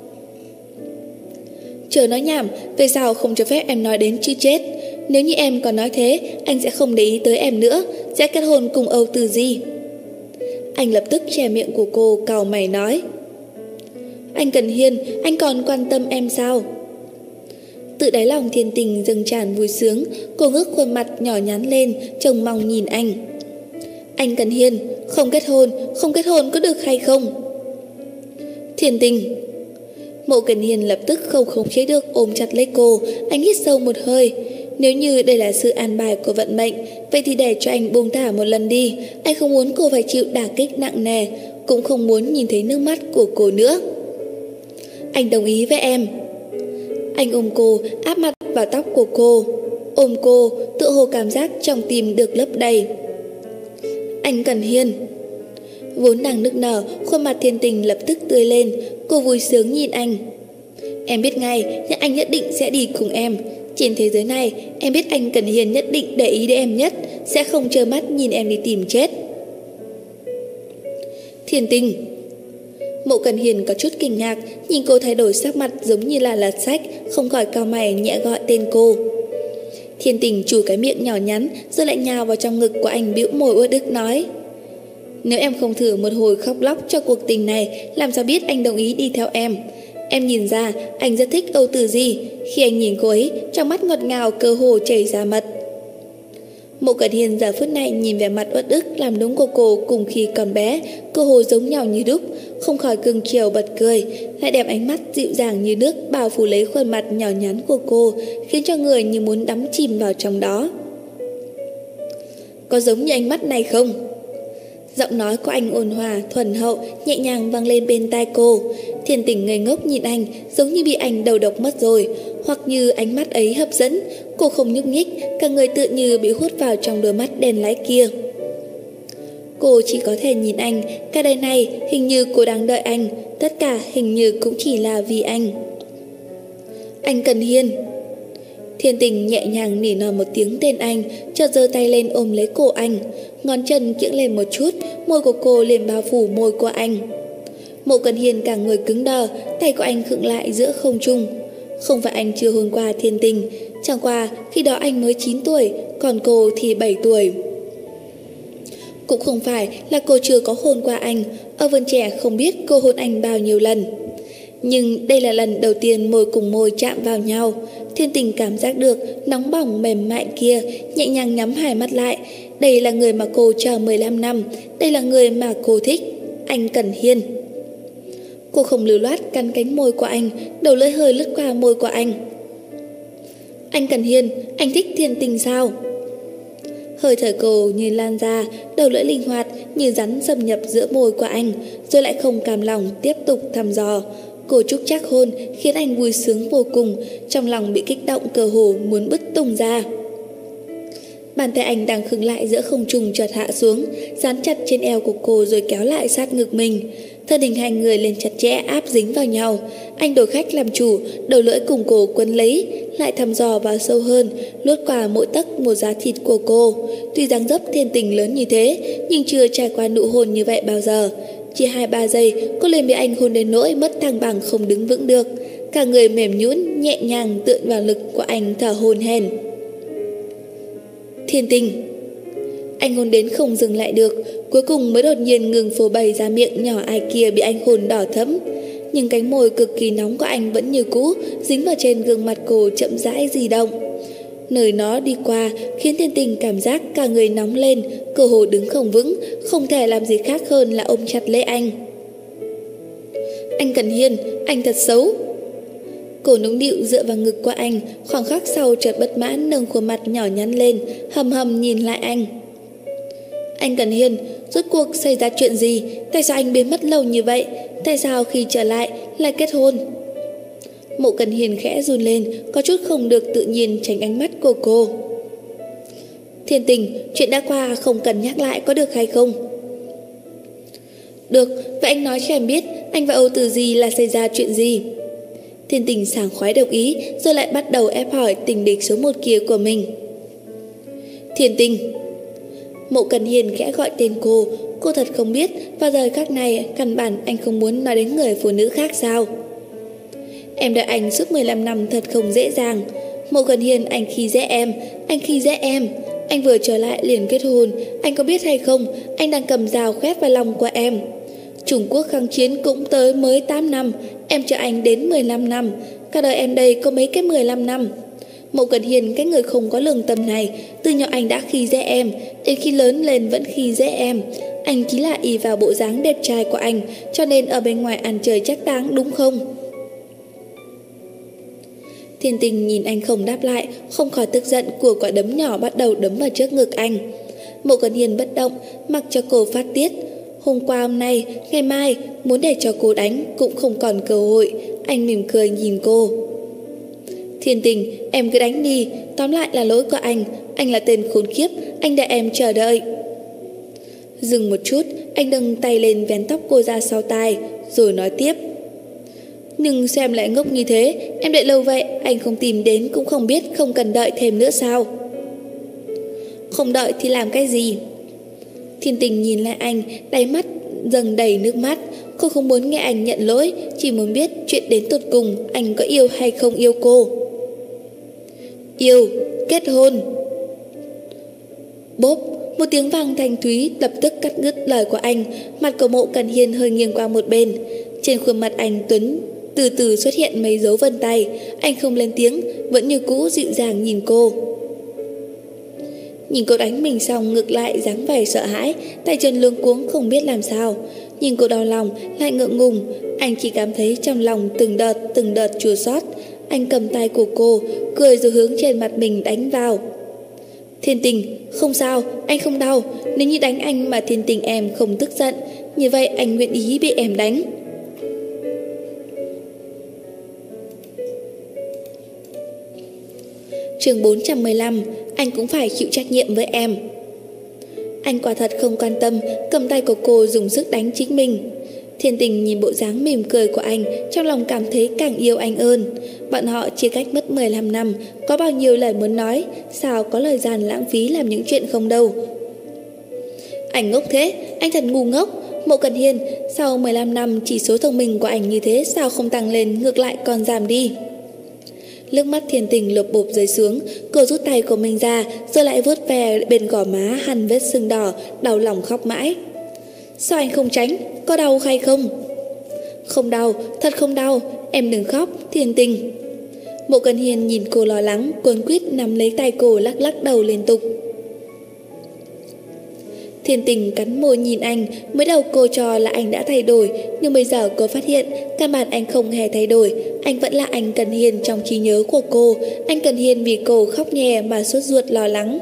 Chờ nói nhảm, về sao không cho phép em nói đến chữ chết. Nếu như em còn nói thế, anh sẽ không để ý tới em nữa, sẽ kết hôn cùng Âu Tử Di. Anh lập tức che miệng của cô, cau mày nói. Anh Cần Hiên, anh còn quan tâm em sao? Tự đáy lòng Thiên Tình dâng tràn vui sướng, cô ngước khuôn mặt nhỏ nhắn lên, trông mong nhìn anh. Anh Cần Hiên, không kết hôn, không kết hôn có được hay không? Thiền Tình. Mộ Cần Hiên lập tức không khống chế được ôm chặt lấy cô. Anh hít sâu một hơi. Nếu như đây là sự an bài của vận mệnh, vậy thì để cho anh buông thả một lần đi. Anh không muốn cô phải chịu đả kích nặng nề, cũng không muốn nhìn thấy nước mắt của cô nữa. Anh đồng ý với em. Anh ôm cô, áp mặt vào tóc của cô. Ôm cô, tựa hồ cảm giác trong tim được lấp đầy. Anh Cần Hiên. Vốn đang nức nở, khuôn mặt Thiên Tình lập tức tươi lên. Cô vui sướng nhìn anh. Em biết ngay, nhưng anh nhất định sẽ đi cùng em. Trên thế giới này, em biết anh Cần Hiên nhất định để ý đến em nhất, sẽ không trơ mắt nhìn em đi tìm chết. Thiên Tình. Mộ Cần Hiên có chút kinh ngạc, nhìn cô thay đổi sắc mặt giống như là lật sách, không khỏi cau mày nhẹ gọi tên cô. Thiên Tình chù cái miệng nhỏ nhắn, rồi lại nhào vào trong ngực của anh, bĩu môi uất ức nói: Nếu em không thử một hồi khóc lóc cho cuộc tình này, làm sao biết anh đồng ý đi theo em? Em nhìn ra anh rất thích Âu Tử Di. Khi anh nhìn cô ấy, trong mắt ngọt ngào cơ hồ chảy ra mật. Mộ Cần Hiên giờ phút này nhìn vẻ mặt uất ức làm nũng của cô cùng khi còn bé, cơ hồ giống nhau như đúc, không khỏi cưng chiều bật cười, lại đem ánh mắt dịu dàng như nước bao phủ lấy khuôn mặt nhỏ nhắn của cô, khiến cho người như muốn đắm chìm vào trong đó. Có giống như ánh mắt này không? Giọng nói của anh ôn hòa, thuần hậu, nhẹ nhàng vang lên bên tai cô. Thiên Tình ngây ngốc nhìn anh, giống như bị anh đầu độc mất rồi, hoặc như ánh mắt ấy hấp dẫn. Cô không nhúc nhích, cả người tự như bị hút vào trong đôi mắt đen láy kia. Cô chỉ có thể nhìn anh, cả đời này hình như cô đang đợi anh, tất cả hình như cũng chỉ là vì anh. Anh Cần Hiên. Thiên Tình nhẹ nhàng nỉ non một tiếng tên anh, chợt giơ tay lên ôm lấy cổ anh, ngón chân kiễng lên một chút, môi của cô liền bao phủ môi của anh. Mộ Cần Hiên cả người cứng đờ, tay của anh khựng lại giữa không trung. Không phải anh chưa hôn qua Thiên Tình, chẳng qua khi đó anh mới chín tuổi, còn cô thì bảy tuổi. Cũng không phải là cô chưa có hôn qua anh, ở vườn trẻ không biết cô hôn anh bao nhiêu lần. Nhưng đây là lần đầu tiên môi cùng môi chạm vào nhau. Thiên Tình cảm giác được nóng bỏng mềm mại kia, nhẹ nhàng nhắm hai mắt lại. Đây là người mà cô chờ mười lăm năm, đây là người mà cô thích, anh Cần Hiên. Cô không lưu loát cắn cánh môi của anh, đầu lưỡi hơi lướt qua môi của anh. Anh Cần Hiên, anh thích Thiên Tình sao? Hơi thở cô như lan ra, đầu lưỡi linh hoạt như rắn xâm nhập giữa môi của anh, rồi lại không cam lòng tiếp tục thăm dò. Cô trúc chắc hôn khiến anh vui sướng vô cùng, trong lòng bị kích động cơ hồ muốn bứt tung ra. Bàn tay anh đang khựng lại giữa không trung chợt hạ xuống, dán chặt trên eo của cô rồi kéo lại sát ngực mình. Thân hình hai người lên chặt chẽ áp dính vào nhau. Anh đổi khách làm chủ, đầu lưỡi cùng cô quấn lấy, lại thăm dò vào sâu hơn, lướt qua mỗi tấc một da thịt của cô. Tuy dáng dấp Thiên Tình lớn như thế, nhưng chưa trải qua nụ hôn như vậy bao giờ. Chỉ hai ba giây, cô liền bị anh hôn đến nỗi mất thăng bằng không đứng vững được. Cả người mềm nhũn nhẹ nhàng tựa vào lực của anh thở hổn hển. Thiên Tình. Anh hôn đến không dừng lại được, cuối cùng mới đột nhiên ngừng phô bày ra miệng nhỏ ai kia bị anh hôn đỏ thẫm. Nhưng cánh môi cực kỳ nóng của anh vẫn như cũ, dính vào trên gương mặt cô chậm rãi di động. Nơi nó đi qua khiến Thiên Tình cảm giác cả người nóng lên, cơ hồ đứng không vững, không thể làm gì khác hơn là ôm chặt lấy anh. Anh Cần Hiên, anh thật xấu. Cô nũng nịu dựa vào ngực của anh, khoảng khắc sau chợt bất mãn nâng khuôn mặt nhỏ nhắn lên, hầm hầm nhìn lại anh. Anh Cần Hiên, rốt cuộc xảy ra chuyện gì? Tại sao anh biến mất lâu như vậy? Tại sao khi trở lại lại kết hôn? Mộ Cần Hiên khẽ run lên, có chút không được tự nhiên tránh ánh mắt của cô. Thiên Tình, chuyện đã qua không cần nhắc lại có được hay không? Được, vậy anh nói cho em biết anh và Âu Tử Di là xảy ra chuyện gì? Thiên Tình sảng khoái đồng ý, rồi lại bắt đầu ép hỏi tình địch số một kia của mình. Thiên Tình. Mộ Cần Hiên khẽ gọi tên cô. Cô thật không biết vào giờ khắc này căn bản anh không muốn nói đến người phụ nữ khác sao? Em đợi anh suốt mười lăm năm thật không dễ dàng. Mộ Cần Hiên, anh khi dễ em, anh khi dễ em. Anh vừa trở lại liền kết hôn. Anh có biết hay không, anh đang cầm dao khoét vào lòng của em. Trung Quốc kháng chiến cũng tới mới tám năm, em chờ anh đến mười lăm năm. Cả đời em đây có mấy cái mười lăm năm. Mộ Cần Hiên cái người không có lương tâm này, từ nhỏ anh đã khi dễ em, đến khi lớn lên vẫn khi dễ em. Anh chỉ là ỷ vào bộ dáng đẹp trai của anh, cho nên ở bên ngoài ăn chơi chắc táng đúng không? Thiên Tình nhìn anh không đáp lại, không khỏi tức giận, của quả đấm nhỏ bắt đầu đấm vào trước ngực anh. Mộ Cần Hiên bất động, mặc cho cô phát tiết. Hôm qua hôm nay, ngày mai, muốn để cho cô đánh cũng không còn cơ hội. Anh mỉm cười nhìn cô. Thiên Tình, em cứ đánh đi, tóm lại là lỗi của anh. Anh là tên khốn kiếp, anh để em chờ đợi. Dừng một chút, anh nâng tay lên vén tóc cô ra sau tai, rồi nói tiếp. Nhưng xem lại ngốc như thế, em đợi lâu vậy, anh không tìm đến cũng không biết không cần đợi thêm nữa sao? Không đợi thì làm cái gì? Thiên Tình nhìn lại anh, đáy mắt dần đầy nước mắt. Cô không muốn nghe anh nhận lỗi, chỉ muốn biết chuyện đến tột cùng anh có yêu hay không yêu cô. Yêu, kết hôn. Bốp, một tiếng vang thanh thúy lập tức cắt đứt lời của anh. Mặt của Mộ Cần Hiên hơi nghiêng qua một bên. Trên khuôn mặt anh tuấn từ từ xuất hiện mấy dấu vân tay. Anh không lên tiếng, vẫn như cũ dịu dàng nhìn cô. Nhìn cô đánh mình xong, ngược lại dáng vẻ sợ hãi, tay chân luống cuống không biết làm sao. Nhìn cô đau lòng lại ngượng ngùng, anh chỉ cảm thấy trong lòng từng đợt từng đợt chua xót. Anh cầm tay của cô, cười rồi hướng trên mặt mình đánh vào. Thiên Tình, không sao, anh không đau. Nếu như đánh anh mà Thiên Tình em không tức giận, như vậy anh nguyện ý bị em đánh. Chương bốn trăm mười lăm, anh cũng phải chịu trách nhiệm với em. Anh quả thật không quan tâm, cầm tay của cô dùng sức đánh chính mình. Thiên Tình nhìn bộ dáng mỉm cười của anh, trong lòng cảm thấy càng yêu anh hơn. Bọn họ chia cách mất mười lăm năm, có bao nhiêu lời muốn nói, sao có lời gian lãng phí làm những chuyện không đâu. Anh ngốc thế, anh thật ngu ngốc. Mộ Cần Hiên, sau mười lăm năm chỉ số thông minh của anh như thế sao không tăng lên, ngược lại còn giảm đi. Nước mắt Thiên Tình lột bột rơi xuống, cô rút tay của mình ra, rồi lại vuốt về bên gò má hằn vết sưng đỏ, đau lòng khóc mãi. Sao anh không tránh? Có đau hay không? Không đau, thật không đau, em đừng khóc, Thiên Tình. Mộ Cần Hiên nhìn cô lo lắng, cuống quýt nắm lấy tay cô lắc lắc đầu liên tục. Thiên Tình cắn môi nhìn anh, mới đầu cô cho là anh đã thay đổi, nhưng bây giờ cô phát hiện căn bản anh không hề thay đổi, anh vẫn là anh Cần Hiên trong trí nhớ của cô, anh Cần Hiên vì cô khóc nhè mà sốt ruột lo lắng.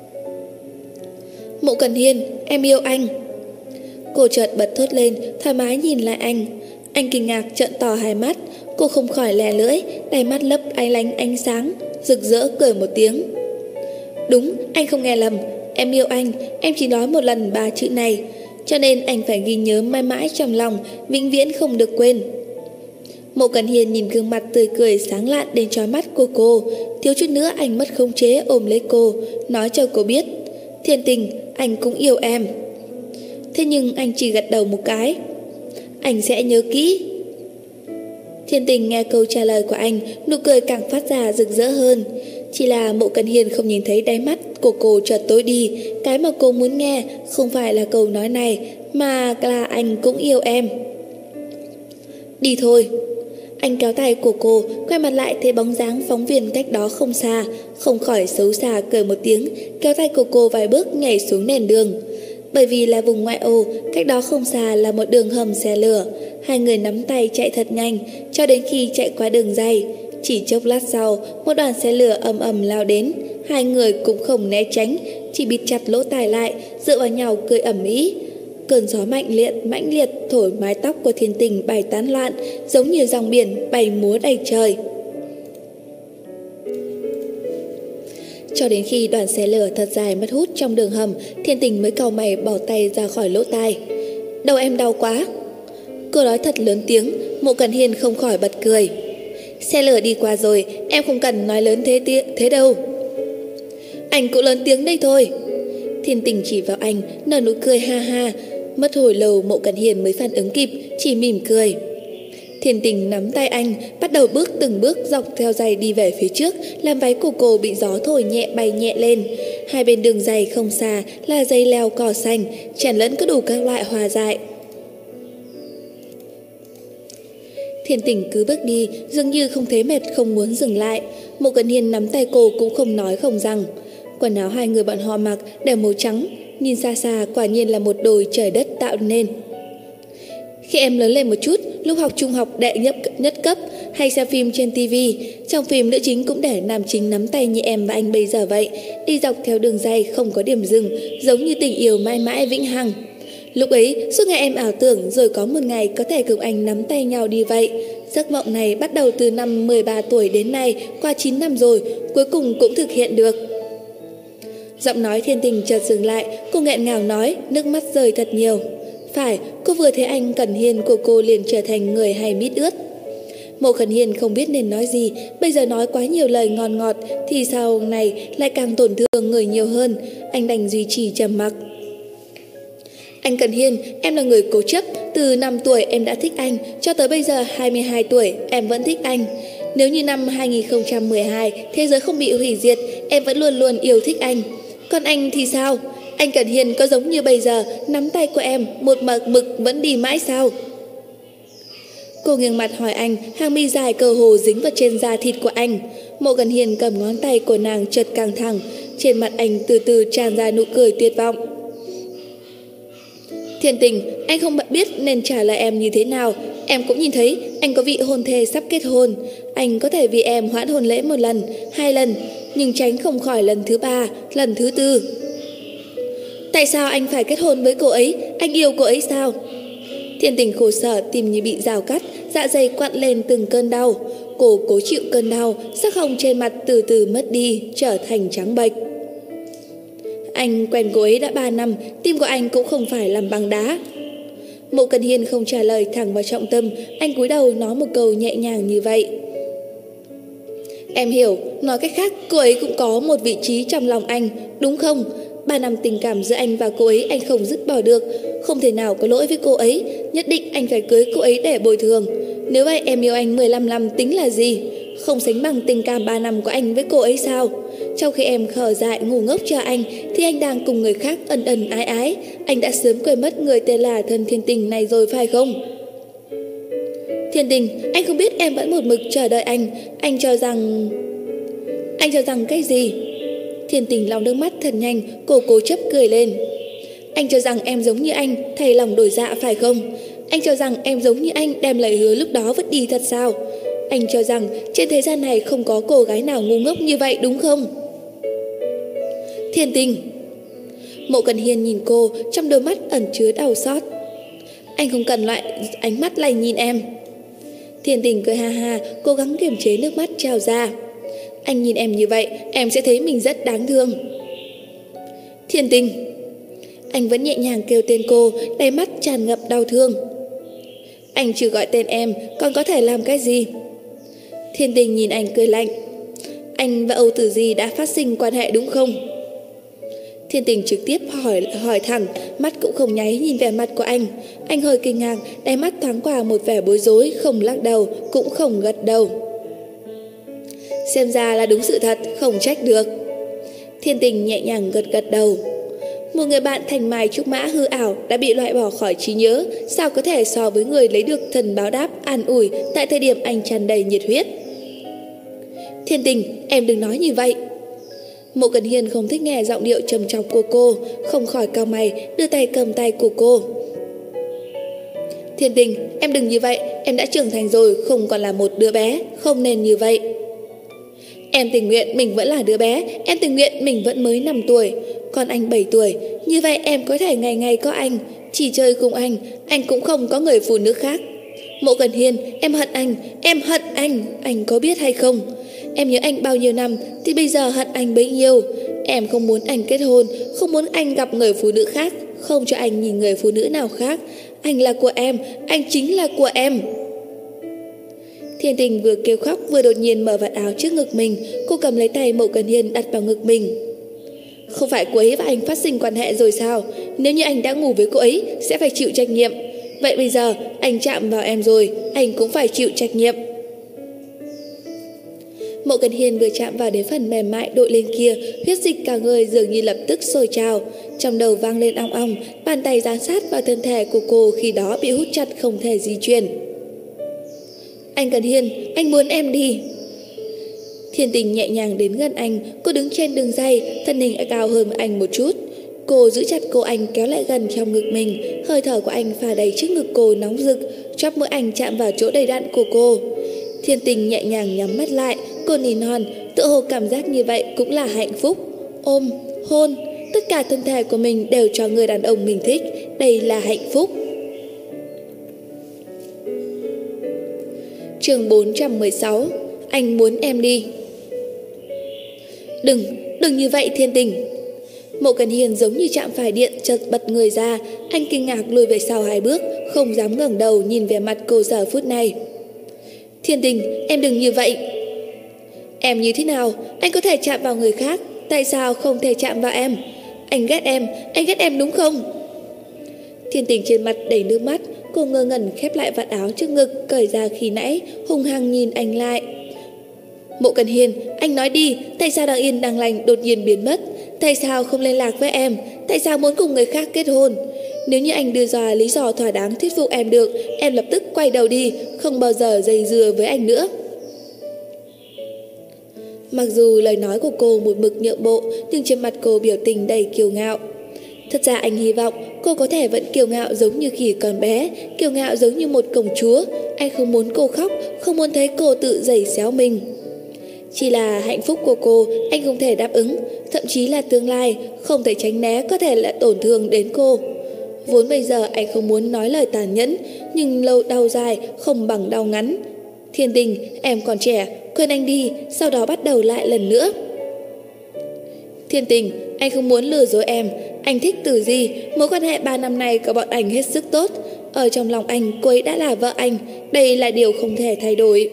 Mộ Cần Hiên, em yêu anh. Cô chợt bật thốt lên, thoải mái nhìn lại anh. Anh kinh ngạc trợn to hai mắt, cô không khỏi lè lưỡi, đáy mắt lấp ánh lánh ánh sáng, rực rỡ cười một tiếng. Đúng, anh không nghe lầm. Em yêu anh, em chỉ nói một lần ba chữ này, cho nên anh phải ghi nhớ mãi mãi trong lòng, vĩnh viễn không được quên. Mộ Cần Hiên nhìn gương mặt tươi cười sáng lạn đến chói mắt của cô, thiếu chút nữa anh mất khống chế ôm lấy cô, nói cho cô biết, Thiên Tình, anh cũng yêu em. Thế nhưng anh chỉ gật đầu một cái. Anh sẽ nhớ kỹ. Thiên Tình nghe câu trả lời của anh, nụ cười càng phát ra rực rỡ hơn. Chỉ là Mộ Cần Hiên không nhìn thấy đáy mắt của cô chợt tối đi. Cái mà cô muốn nghe không phải là câu nói này, mà là anh cũng yêu em. Đi thôi. Anh kéo tay của cô, quay mặt lại thấy bóng dáng phóng viên cách đó không xa, không khỏi xấu xa cười một tiếng, kéo tay của cô vài bước nhảy xuống nền đường. Bởi vì là vùng ngoại ô, cách đó không xa là một đường hầm xe lửa. Hai người nắm tay chạy thật nhanh, cho đến khi chạy qua đường dây. Chỉ chốc lát sau, một đoàn xe lửa ầm ầm lao đến. Hai người cũng không né tránh, chỉ bịt chặt lỗ tai lại, dựa vào nhau cười ầm ĩ. Cơn gió mạnh liệt, mãnh liệt thổi mái tóc của Thiên Tình bay tán loạn, giống như dòng biển bay múa đầy trời. Cho đến khi đoàn xe lửa thật dài mất hút trong đường hầm, Thiên Tình mới cau mày bỏ tay ra khỏi lỗ tai. Đầu em đau quá. Cô nói thật lớn tiếng, Mộ Cần Hiên không khỏi bật cười. Xe lửa đi qua rồi, em không cần nói lớn thế tia, thế đâu. Anh cũng lớn tiếng đây thôi. Thiên Tình chỉ vào anh, nở nụ cười ha ha. Mất hồi lâu Mộ Cần Hiên mới phản ứng kịp, chỉ mỉm cười. Thiên Tình nắm tay anh, bắt đầu bước từng bước dọc theo giày đi về phía trước, làm váy của cô bị gió thổi nhẹ bay nhẹ lên. Hai bên đường giày không xa là dây leo cỏ xanh, tràn lẫn có đủ các loại hoa dại. Thiên Tình cứ bước đi, dường như không thấy mệt, không muốn dừng lại. Mộ Cần Hiên nắm tay cô cũng không nói không rằng. Quần áo hai người bọn họ mặc đều màu trắng, nhìn xa xa quả nhiên là một đôi trời đất tạo nên. Khi em lớn lên một chút, lúc học trung học đệ nhất, nhất cấp hay xem phim trên tivi, trong phim nữ chính cũng để nam chính nắm tay như em và anh bây giờ vậy, đi dọc theo đường ray không có điểm dừng, giống như tình yêu mãi mãi vĩnh hằng. Lúc ấy, suốt ngày em ảo tưởng rồi có một ngày có thể cùng anh nắm tay nhau đi vậy. Giấc mộng này bắt đầu từ năm mười ba tuổi đến nay, qua chín năm rồi, cuối cùng cũng thực hiện được. Giọng nói Thiên Tình chợt dừng lại, cô nghẹn ngào nói, nước mắt rơi thật nhiều. Phải, cô vừa thấy anh Cẩn Hiên của cô liền trở thành người hay mít ướt. Mộ Cẩn Hiên không biết nên nói gì, bây giờ nói quá nhiều lời ngon ngọt thì sau này lại càng tổn thương người nhiều hơn. Anh đành duy trì trầm mặc. Anh Cẩn Hiên, em là người cố chấp, từ năm tuổi em đã thích anh, cho tới bây giờ hai mươi hai tuổi em vẫn thích anh. Nếu như năm hai nghìn không trăm mười hai thế giới không bị hủy diệt, em vẫn luôn luôn yêu thích anh. Còn anh thì sao? Anh Cẩn Hiên có giống như bây giờ nắm tay của em một mực mực vẫn đi mãi sao? Cô nghiêng mặt hỏi anh, hàng mi dài cơ hồ dính vào trên da thịt của anh. Mộ Cẩn Hiên cầm ngón tay của nàng chợt căng thẳng, trên mặt anh từ từ tràn ra nụ cười tuyệt vọng. Thiên Tình, anh không biết nên trả lời em như thế nào. Em cũng nhìn thấy anh có vị hôn thê sắp kết hôn. Anh có thể vì em hoãn hôn lễ một lần, hai lần, nhưng tránh không khỏi lần thứ ba, lần thứ tư. Tại sao anh phải kết hôn với cô ấy? Anh yêu cô ấy sao? Thiên Tình khổ sở tim như bị rào cắt, dạ dày quặn lên từng cơn đau. Cô cố chịu cơn đau, sắc hồng trên mặt từ từ mất đi, trở thành trắng bệch. Anh quen cô ấy đã ba năm, tim của anh cũng không phải làm bằng đá. Mộ Cần Hiên không trả lời thẳng vào trọng tâm, anh cúi đầu nói một câu nhẹ nhàng như vậy. Em hiểu, nói cách khác, cô ấy cũng có một vị trí trong lòng anh, đúng không? Ba năm tình cảm giữa anh và cô ấy anh không dứt bỏ được, không thể nào có lỗi với cô ấy, nhất định anh phải cưới cô ấy để bồi thường. Nếu vậy em yêu anh mười lăm năm tính là gì? Không sánh bằng tình cảm ba năm của anh với cô ấy sao? Trong khi em khờ dại ngu ngốc cho anh thì anh đang cùng người khác ân ân ái ái. Anh đã sớm quên mất người tên là thân Thiên Tình này rồi phải không? Thiên Tình, anh không biết em vẫn một mực chờ đợi anh. Anh cho rằng... Anh cho rằng cái gì? Thiên Tình lau nước mắt thật nhanh, cô cố chấp cười lên. Anh cho rằng em giống như anh, thay lòng đổi dạ phải không? Anh cho rằng em giống như anh đem lời hứa lúc đó vứt đi thật sao? Anh cho rằng trên thế gian này không có cô gái nào ngu ngốc như vậy đúng không? Thiên Tình. Mộ Cần Hiên nhìn cô, trong đôi mắt ẩn chứa đau xót. Anh không cần loại ánh mắt này nhìn em. Thiên Tình cười ha ha, cố gắng kiềm chế nước mắt trào ra. Anh nhìn em như vậy, em sẽ thấy mình rất đáng thương. Thiên Tình. Anh vẫn nhẹ nhàng kêu tên cô, đáy mắt tràn ngập đau thương. Anh chưa gọi tên em, còn có thể làm cái gì? Thiên Tình nhìn anh cười lạnh. Anh và Âu Tử Di đã phát sinh quan hệ đúng không? Thiên Tình trực tiếp hỏi hỏi thẳng, mắt cũng không nháy nhìn vẻ mặt của anh. Anh hơi kinh ngạc, đáy mắt thoáng qua một vẻ bối rối, không lắc đầu, cũng không gật đầu. Xem ra là đúng sự thật, không trách được. Thiên Tình nhẹ nhàng gật gật đầu. Một người bạn thành mai trúc mã hư ảo đã bị loại bỏ khỏi trí nhớ, sao có thể so với người lấy được thần báo đáp an ủi tại thời điểm anh tràn đầy nhiệt huyết. Thiên Tình, em đừng nói như vậy. Mộ Cần Hiên không thích nghe giọng điệu trầm trọng của cô, không khỏi cau mày, đưa tay cầm tay của cô. Thiên Tình, em đừng như vậy, em đã trưởng thành rồi, không còn là một đứa bé, không nên như vậy. Em tình nguyện mình vẫn là đứa bé, em tình nguyện mình vẫn mới năm tuổi, còn anh bảy tuổi, như vậy em có thể ngày ngày có anh, chỉ chơi cùng anh, anh cũng không có người phụ nữ khác. Mộ Cần Hiên, em hận anh, em hận anh, anh có biết hay không? Em nhớ anh bao nhiêu năm thì bây giờ hận anh bấy nhiêu. Em không muốn anh kết hôn, không muốn anh gặp người phụ nữ khác, không cho anh nhìn người phụ nữ nào khác. Anh là của em, anh chính là của em. Thiên Tình vừa kêu khóc vừa đột nhiên mở vạt áo trước ngực mình. Cô cầm lấy tay Mộ Cần Hiên đặt vào ngực mình. Không phải cô ấy và anh phát sinh quan hệ rồi sao? Nếu như anh đã ngủ với cô ấy sẽ phải chịu trách nhiệm. Vậy bây giờ anh chạm vào em rồi, anh cũng phải chịu trách nhiệm. Mộ Cần Hiên vừa chạm vào đến phần mềm mại đội lên kia, huyết dịch cả người dường như lập tức sôi trào. Trong đầu vang lên ong ong, bàn tay dán sát vào thân thể của cô khi đó bị hút chặt không thể di chuyển. Anh Cần Hiên, anh muốn em đi. Thiên Tình nhẹ nhàng đến gần anh. Cô đứng trên đường dây, thân hình cao hơn anh một chút. Cô giữ chặt cô anh kéo lại gần trong ngực mình. Hơi thở của anh phả đầy trước ngực cô nóng rực. Chóp mũi anh chạm vào chỗ đầy đặn của cô. Thiên Tình nhẹ nhàng nhắm mắt lại. Cô nỉ non, tự hồ cảm giác như vậy cũng là hạnh phúc. Ôm, hôn, tất cả thân thể của mình đều cho người đàn ông mình thích. Đây là hạnh phúc. Chương bốn trăm mười sáu. Anh muốn em đi. Đừng, đừng như vậy Thiên Tình. Mộ Cần Hiên giống như chạm phải điện, chợt bật người ra. Anh kinh ngạc lùi về sau hai bước, không dám ngẩng đầu nhìn về mặt cô giờ phút này. Thiên Tình, em đừng như vậy. Em như thế nào? Anh có thể chạm vào người khác, tại sao không thể chạm vào em? Anh ghét em, anh ghét em đúng không? Thiên Tình trên mặt đầy nước mắt. Cô ngơ ngẩn khép lại vạt áo trước ngực cởi ra khi nãy, hung hăng nhìn anh lại. Mộ Cần Hiên, anh nói đi, tại sao đang yên đang lành đột nhiên biến mất? Tại sao không liên lạc với em? Tại sao muốn cùng người khác kết hôn? Nếu như anh đưa ra lý do thỏa đáng thuyết phục em được, em lập tức quay đầu đi, không bao giờ dây dưa với anh nữa. Mặc dù lời nói của cô một mực nhượng bộ, nhưng trên mặt cô biểu tình đầy kiêu ngạo. Thật ra anh hy vọng cô có thể vẫn kiêu ngạo giống như khi còn bé, kiêu ngạo giống như một công chúa. Anh không muốn cô khóc, không muốn thấy cô tự giày xéo mình. Chỉ là hạnh phúc của cô anh không thể đáp ứng, thậm chí là tương lai không thể tránh né có thể là tổn thương đến cô. Vốn bây giờ anh không muốn nói lời tàn nhẫn, nhưng lâu đau dài không bằng đau ngắn. Thiên Tình, em còn trẻ, khuyên anh đi, sau đó bắt đầu lại lần nữa. Thiên Tình, anh không muốn lừa dối em. Anh thích Tử Di, mối quan hệ ba năm nay của bọn anh hết sức tốt. Ở trong lòng anh, cô ấy đã là vợ anh. Đây là điều không thể thay đổi.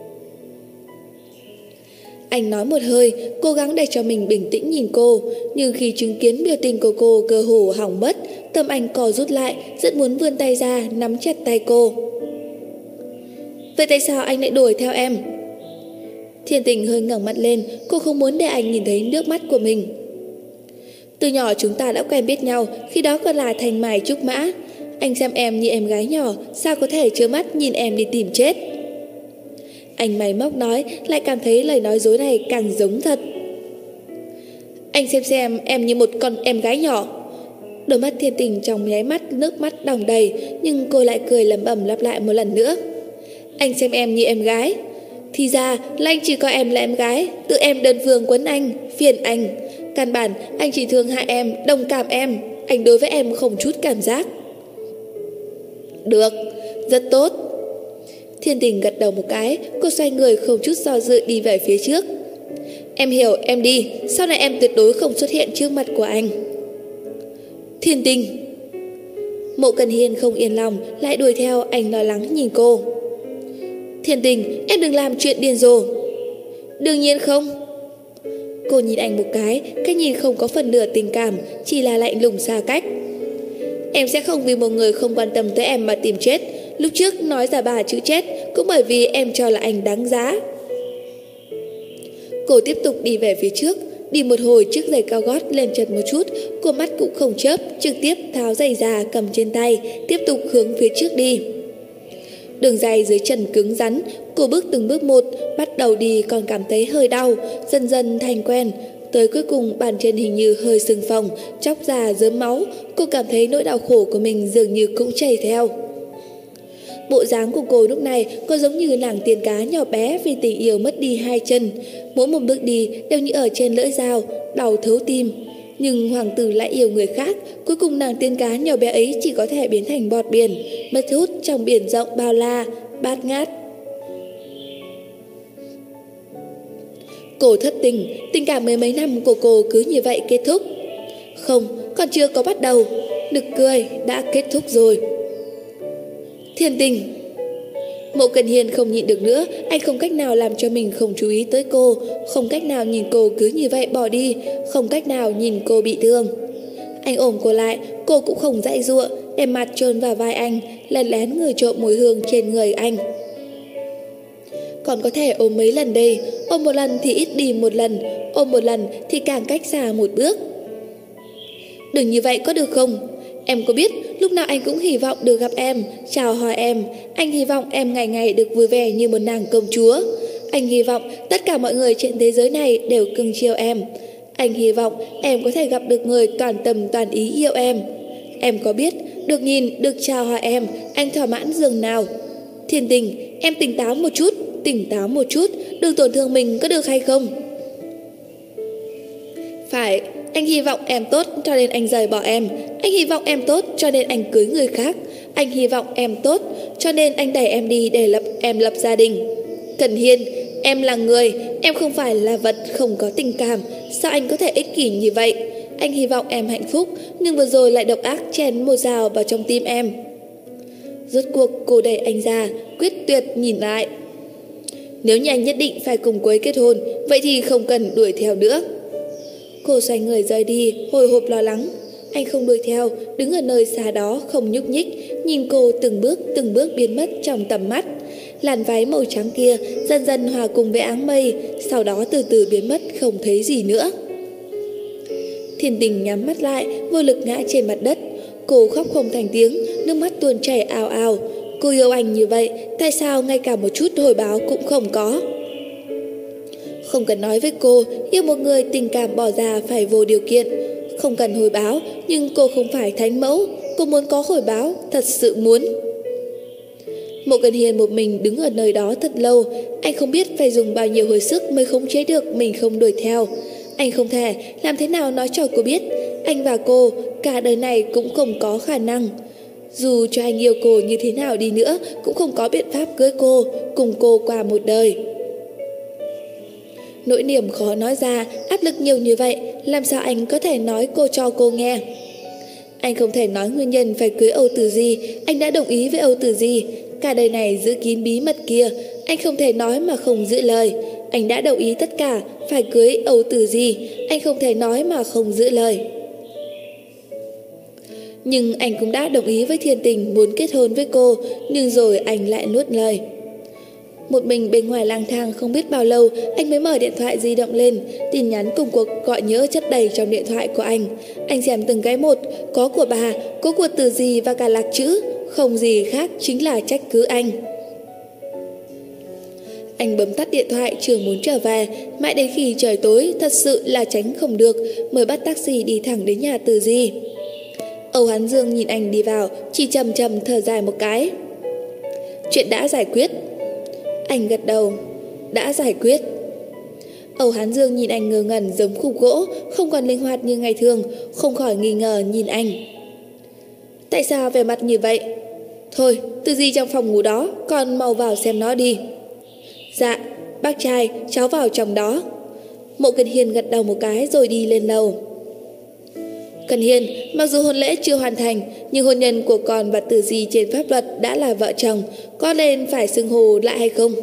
Anh nói một hơi, cố gắng để cho mình bình tĩnh nhìn cô. Nhưng khi chứng kiến biểu tình của cô cơ hồ hỏng mất, tâm anh co rút lại, rất muốn vươn tay ra, nắm chặt tay cô. Vậy tại sao anh lại đuổi theo em? Thiên Tình hơi ngẩng mặt lên, cô không muốn để anh nhìn thấy nước mắt của mình. Từ nhỏ chúng ta đã quen biết nhau, khi đó còn là thanh mai trúc mã. Anh xem em như em gái nhỏ, sao có thể trơ mắt nhìn em đi tìm chết? Anh máy móc nói, lại cảm thấy lời nói dối này càng giống thật. Anh xem xem em như một con em gái nhỏ. Đôi mắt Thiên Tình trong nháy mắt nước mắt đong đầy, nhưng cô lại cười lẩm bẩm lặp lại một lần nữa. Anh xem em như em gái. Thì ra là anh chỉ coi em là em gái, tự em đơn phương quấn anh, phiền anh. Căn bản anh chỉ thương hại em, đồng cảm em. Anh đối với em không chút cảm giác. Được, rất tốt. Thiên Tình gật đầu một cái, cô xoay người không chút do dự đi về phía trước. Em hiểu, em đi, sau này em tuyệt đối không xuất hiện trước mặt của anh. Thiên Tình. Mộ Cần Hiên không yên lòng, lại đuổi theo, anh lo lắng nhìn cô. Thiên Tình, em đừng làm chuyện điên rồ. Đương nhiên không. Cô nhìn anh một cái, cái nhìn không có phần nửa tình cảm, chỉ là lạnh lùng xa cách. Em sẽ không vì một người không quan tâm tới em mà tìm chết. Lúc trước nói giả bà chữ chết cũng bởi vì em cho là anh đáng giá. Cô tiếp tục đi về phía trước. Đi một hồi chiếc giày cao gót lên chân một chút, cô mắt cũng không chớp, trực tiếp tháo giày ra cầm trên tay, tiếp tục hướng phía trước đi. Đường giày dưới chân cứng rắn, cô bước từng bước một, bắt đầu đi còn cảm thấy hơi đau, dần dần thành quen. Tới cuối cùng bàn chân hình như hơi sưng phồng, chóc ra rớm máu, cô cảm thấy nỗi đau khổ của mình dường như cũng chảy theo. Bộ dáng của cô lúc này có giống như nàng tiên cá nhỏ bé vì tình yêu mất đi hai chân. Mỗi một bước đi đều như ở trên lưỡi dao, đau thấu tim. Nhưng hoàng tử lại yêu người khác, cuối cùng nàng tiên cá nhỏ bé ấy chỉ có thể biến thành bọt biển, mất hút trong biển rộng bao la, bát ngát. Cô thất tình, tình cảm mười mấy năm của cô cứ như vậy kết thúc. Không, còn chưa có bắt đầu. Nực cười, đã kết thúc rồi. Thiên Tình. Mộ Cần Hiên không nhịn được nữa, anh không cách nào làm cho mình không chú ý tới cô, không cách nào nhìn cô cứ như vậy bỏ đi, không cách nào nhìn cô bị thương. Anh ôm cô lại, cô cũng không dãy giụa, đem mặt chôn vào vai anh, lén lén ngửi trộm mùi hương trên người anh. Còn có thể ôm mấy lần đây, ôm một lần thì ít đi một lần, ôm một lần thì càng cách xa một bước. Đừng như vậy có được không? Em có biết lúc nào anh cũng hy vọng được gặp em, chào hỏi em. Anh hy vọng em ngày ngày được vui vẻ như một nàng công chúa. Anh hy vọng tất cả mọi người trên thế giới này đều cưng chiều em. Anh hy vọng em có thể gặp được người toàn tâm toàn ý yêu em. Em có biết, được nhìn, được chào hỏi em, anh thỏa mãn dường nào. Thiên Tình, em tỉnh táo một chút, tỉnh táo một chút, đừng tổn thương mình có được hay không? Phải, anh hy vọng em tốt cho nên anh rời bỏ em. Anh hy vọng em tốt cho nên anh cưới người khác. Anh hy vọng em tốt cho nên anh đẩy em đi để lập em lập gia đình. Cần Hiên, em là người, em không phải là vật không có tình cảm. Sao anh có thể ích kỷ như vậy? Anh hy vọng em hạnh phúc, nhưng vừa rồi lại độc ác chèn một rào vào trong tim em. Rốt cuộc cô đẩy anh ra, quyết tuyệt nhìn lại. Nếu như anh nhất định phải cùng cô ấy kết hôn, vậy thì không cần đuổi theo nữa. Cô xoay người rời đi, hồi hộp lo lắng. Anh không đuổi theo, đứng ở nơi xa đó không nhúc nhích, nhìn cô từng bước từng bước biến mất trong tầm mắt. Làn váy màu trắng kia dần dần hòa cùng với áng mây, sau đó từ từ biến mất không thấy gì nữa. Thiên Tình nhắm mắt lại, vô lực ngã trên mặt đất. Cô khóc không thành tiếng, nước mắt tuôn chảy ào ào. Cô yêu anh như vậy, tại sao ngay cả một chút hồi báo cũng không có? Không cần nói với cô, yêu một người tình cảm bỏ ra phải vô điều kiện. Không cần hồi báo, nhưng cô không phải thánh mẫu. Cô muốn có hồi báo, thật sự muốn. Mộ Cần Hiên một mình đứng ở nơi đó thật lâu. Anh không biết phải dùng bao nhiêu hồi sức mới khống chế được mình không đuổi theo. Anh không thể làm thế nào nói cho cô biết anh và cô cả đời này cũng không có khả năng. Dù cho anh yêu cô như thế nào đi nữa, cũng không có biện pháp cưới cô, cùng cô qua một đời. Nỗi niềm khó nói ra, áp lực nhiều như vậy, làm sao anh có thể nói cô cho cô nghe? Anh không thể nói nguyên nhân phải cưới Âu Tử Di. Anh đã đồng ý với Âu Tử Di. Cả đời này giữ kín bí mật kia, anh không thể nói mà không giữ lời. Anh đã đồng ý tất cả, phải cưới Âu Tử Di. Anh không thể nói mà không giữ lời. Nhưng anh cũng đã đồng ý với Thiên Tình muốn kết hôn với cô, nhưng rồi anh lại nuốt lời. Một mình bên ngoài lang thang không biết bao lâu, anh mới mở điện thoại di động lên. Tin nhắn cùng cuộc gọi nhớ chất đầy trong điện thoại của anh. Anh xem từng cái một, có của bà, có của Tử Di và cả lạc chữ. Không gì khác chính là trách cứ anh. Anh bấm tắt điện thoại, chưa muốn trở về. Mãi đến khi trời tối, thật sự là tránh không được, mới bắt taxi đi thẳng đến nhà Tử Di. Âu Hán Dương nhìn anh đi vào, chỉ trầm trầm thở dài một cái. Chuyện đã giải quyết. Anh gật đầu. Đã giải quyết. Âu Hán Dương nhìn anh ngơ ngẩn giống khúc gỗ, không còn linh hoạt như ngày thường, không khỏi nghi ngờ nhìn anh. Tại sao vẻ mặt như vậy? Thôi, Tử Di trong phòng ngủ đó, con mau vào xem nó đi. Dạ, bác trai, cháu vào trong đó. Mộ Cần Hiên gật đầu một cái rồi đi lên lầu. Cần Hiên, mặc dù hôn lễ chưa hoàn thành, nhưng hôn nhân của con và Tử Di trên pháp luật đã là vợ chồng, có nên phải xưng hô lại hay không?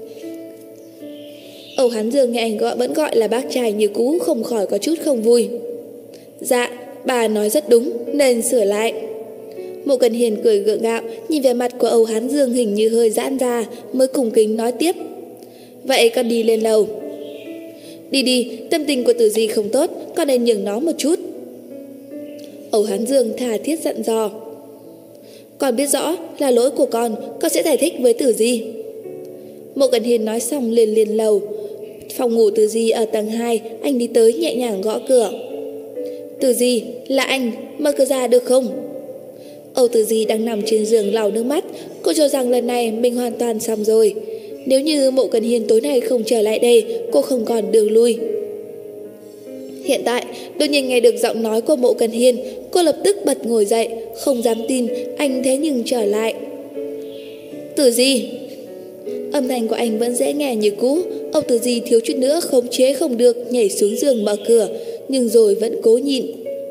Âu Hán Dương nghe anh gọi vẫn gọi là bác trai như cũ, không khỏi có chút không vui. Dạ, bà nói rất đúng, nên sửa lại. Mộ Cần Hiên cười gượng gạo, nhìn về mặt của Âu Hán Dương hình như hơi giãn ra, mới cùng kính nói tiếp. Vậy con đi lên lầu. Đi đi, tâm tình của Tử Di không tốt, con nên nhường nó một chút. Âu Hán Dương tha thiết dặn dò. Con biết rõ là lỗi của con, con sẽ giải thích với Tử Di. Mộ Cần Hiên nói xong liền liền lầu. Phòng ngủ Tử Di ở tầng hai, anh đi tới nhẹ nhàng gõ cửa. Tử Di, là anh, mở cửa ra được không? Âu Tử Di đang nằm trên giường lau nước mắt. Cô cho rằng lần này mình hoàn toàn xong rồi. Nếu như Mộ Cần Hiên tối nay không trở lại đây, cô không còn đường lui. Hiện tại, đột nhiên nghe được giọng nói của Mộ Cần Hiên, cô lập tức bật ngồi dậy, không dám tin anh thế nhưng trở lại. Tử Di. Âm thanh của anh vẫn dễ nghe như cũ. Âu Tử Di thiếu chút nữa khống chế không được, nhảy xuống giường mở cửa, nhưng rồi vẫn cố nhịn.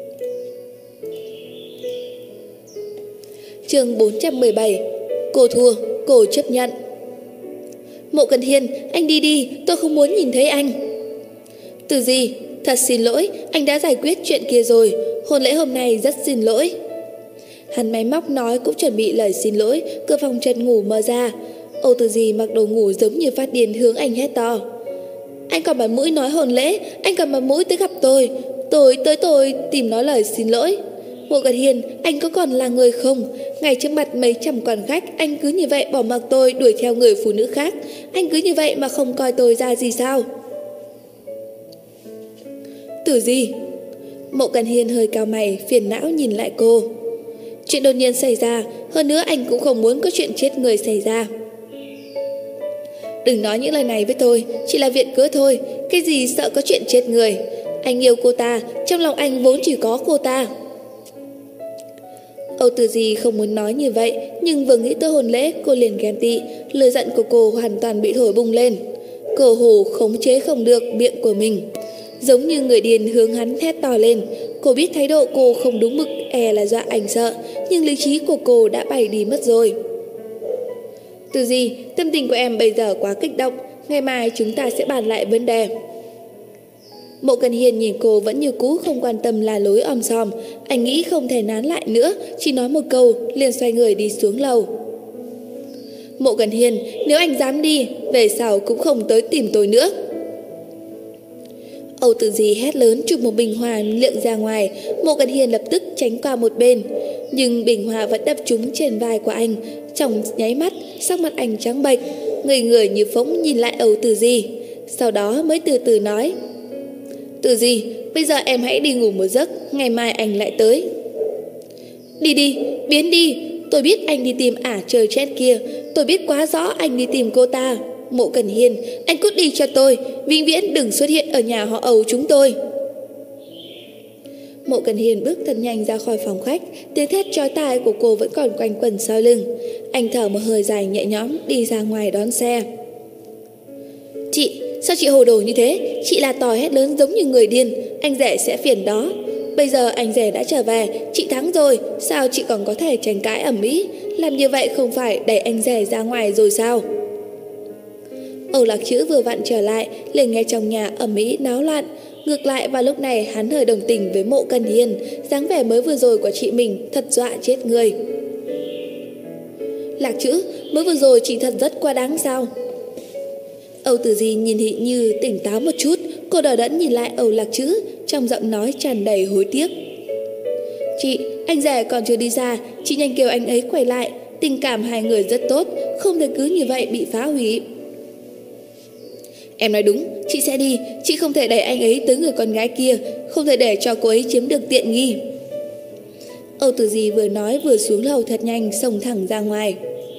Chương bốn trăm mười bảy. Cô thua, cô chấp nhận. Mộ Cần Hiên, anh đi đi, tôi không muốn nhìn thấy anh. Tử Di, thật xin lỗi, anh đã giải quyết chuyện kia rồi. Hôn lễ hôm nay rất xin lỗi. Hắn máy móc nói cũng chuẩn bị lời xin lỗi. Cửa phòng trần ngủ mở ra. Âu Tử Di mặc đồ ngủ giống như phát điên hướng anh hét to. Anh còn mặt mũi nói hôn lễ, anh còn mặt mũi tới gặp tôi. Tôi tới tôi tìm nói lời xin lỗi. Mộ Cần Hiền, anh có còn là người không? Ngay trước mặt mấy trăm quan khách, anh cứ như vậy bỏ mặc tôi đuổi theo người phụ nữ khác. Anh cứ như vậy mà không coi tôi ra gì sao? Tử Di. Mộ Cần Hiền hơi cau mày, phiền não nhìn lại cô. Chuyện đột nhiên xảy ra, hơn nữa anh cũng không muốn có chuyện chết người xảy ra. Đừng nói những lời này với tôi, chỉ là viện cớ thôi. Cái gì sợ có chuyện chết người? Anh yêu cô ta, trong lòng anh vốn chỉ có cô ta. Âu Tử Di không muốn nói như vậy, nhưng vừa nghĩ tới hôn lễ, cô liền ghen tị. Lửa giận của cô hoàn toàn bị thổi bùng lên. Cô hồ khống chế không được miệng của mình, giống như người điên hướng hắn thét to lên. Cô biết thái độ cô không đúng mực, e là dọa anh sợ, nhưng lý trí của cô đã bay đi mất rồi. Tử Di, tâm tình của em bây giờ quá kích động, ngày mai chúng ta sẽ bàn lại vấn đề. Mộ Cần Hiền nhìn cô vẫn như cũ, không quan tâm là lối om sòm. Anh nghĩ không thể nán lại nữa, chỉ nói một câu liền xoay người đi xuống lầu. Mộ Cần Hiền, nếu anh dám đi, về sau cũng không tới tìm tôi nữa. Âu Tử Di hét lớn, chụp một bình hoa liệng ra ngoài. Mộ Cần Hiền lập tức tránh qua một bên, nhưng bình hoa vẫn đập trúng trên vai của anh. Trong nháy mắt, sắc mặt anh trắng bệch, người người như phỗng nhìn lại Âu Tử Di. Sau đó mới từ từ nói: Tử Di, bây giờ em hãy đi ngủ một giấc, ngày mai anh lại tới. Đi đi, biến đi. Tôi biết anh đi tìm ả trời chết kia, tôi biết quá rõ anh đi tìm cô ta. Mộ Cần Hiền, anh cút đi cho tôi, vĩnh viễn đừng xuất hiện ở nhà họ Âu chúng tôi. Mộ Cần Hiền bước thật nhanh ra khỏi phòng khách, tiếng thét chói tai của cô vẫn còn quanh quẩn sau lưng. Anh thở một hơi dài nhẹ nhõm đi ra ngoài đón xe. Chị, sao chị hồ đồ như thế? Chị là tỏi hét lớn giống như người điên, anh rể sẽ phiền đó. Bây giờ anh rể đã trở về, chị thắng rồi, sao chị còn có thể tranh cãi ầm ĩ? Làm như vậy không phải đẩy anh rể ra ngoài rồi sao? Âu Lạc Chữ vừa vặn trở lại, liền nghe trong nhà ầm ĩ náo loạn. Ngược lại vào lúc này hắn hơi đồng tình với Mộ Cần Hiền, dáng vẻ mới vừa rồi của chị mình thật dọa chết người. Lạc Chữ, mới vừa rồi chị thật rất quá đáng sao? Âu Tử Di nhìn Thị Như tỉnh táo một chút, cô đờ đẫn nhìn lại Âu Lạc Chữ, trong giọng nói tràn đầy hối tiếc. Chị, anh rể còn chưa đi ra, chị nhanh kêu anh ấy quay lại, tình cảm hai người rất tốt, không thể cứ như vậy bị phá hủy. Em nói đúng, chị sẽ đi, chị không thể đẩy anh ấy tới người con gái kia, không thể để cho cô ấy chiếm được tiện nghi. Âu Tử Di vừa nói vừa xuống lầu thật nhanh, xông thẳng ra ngoài.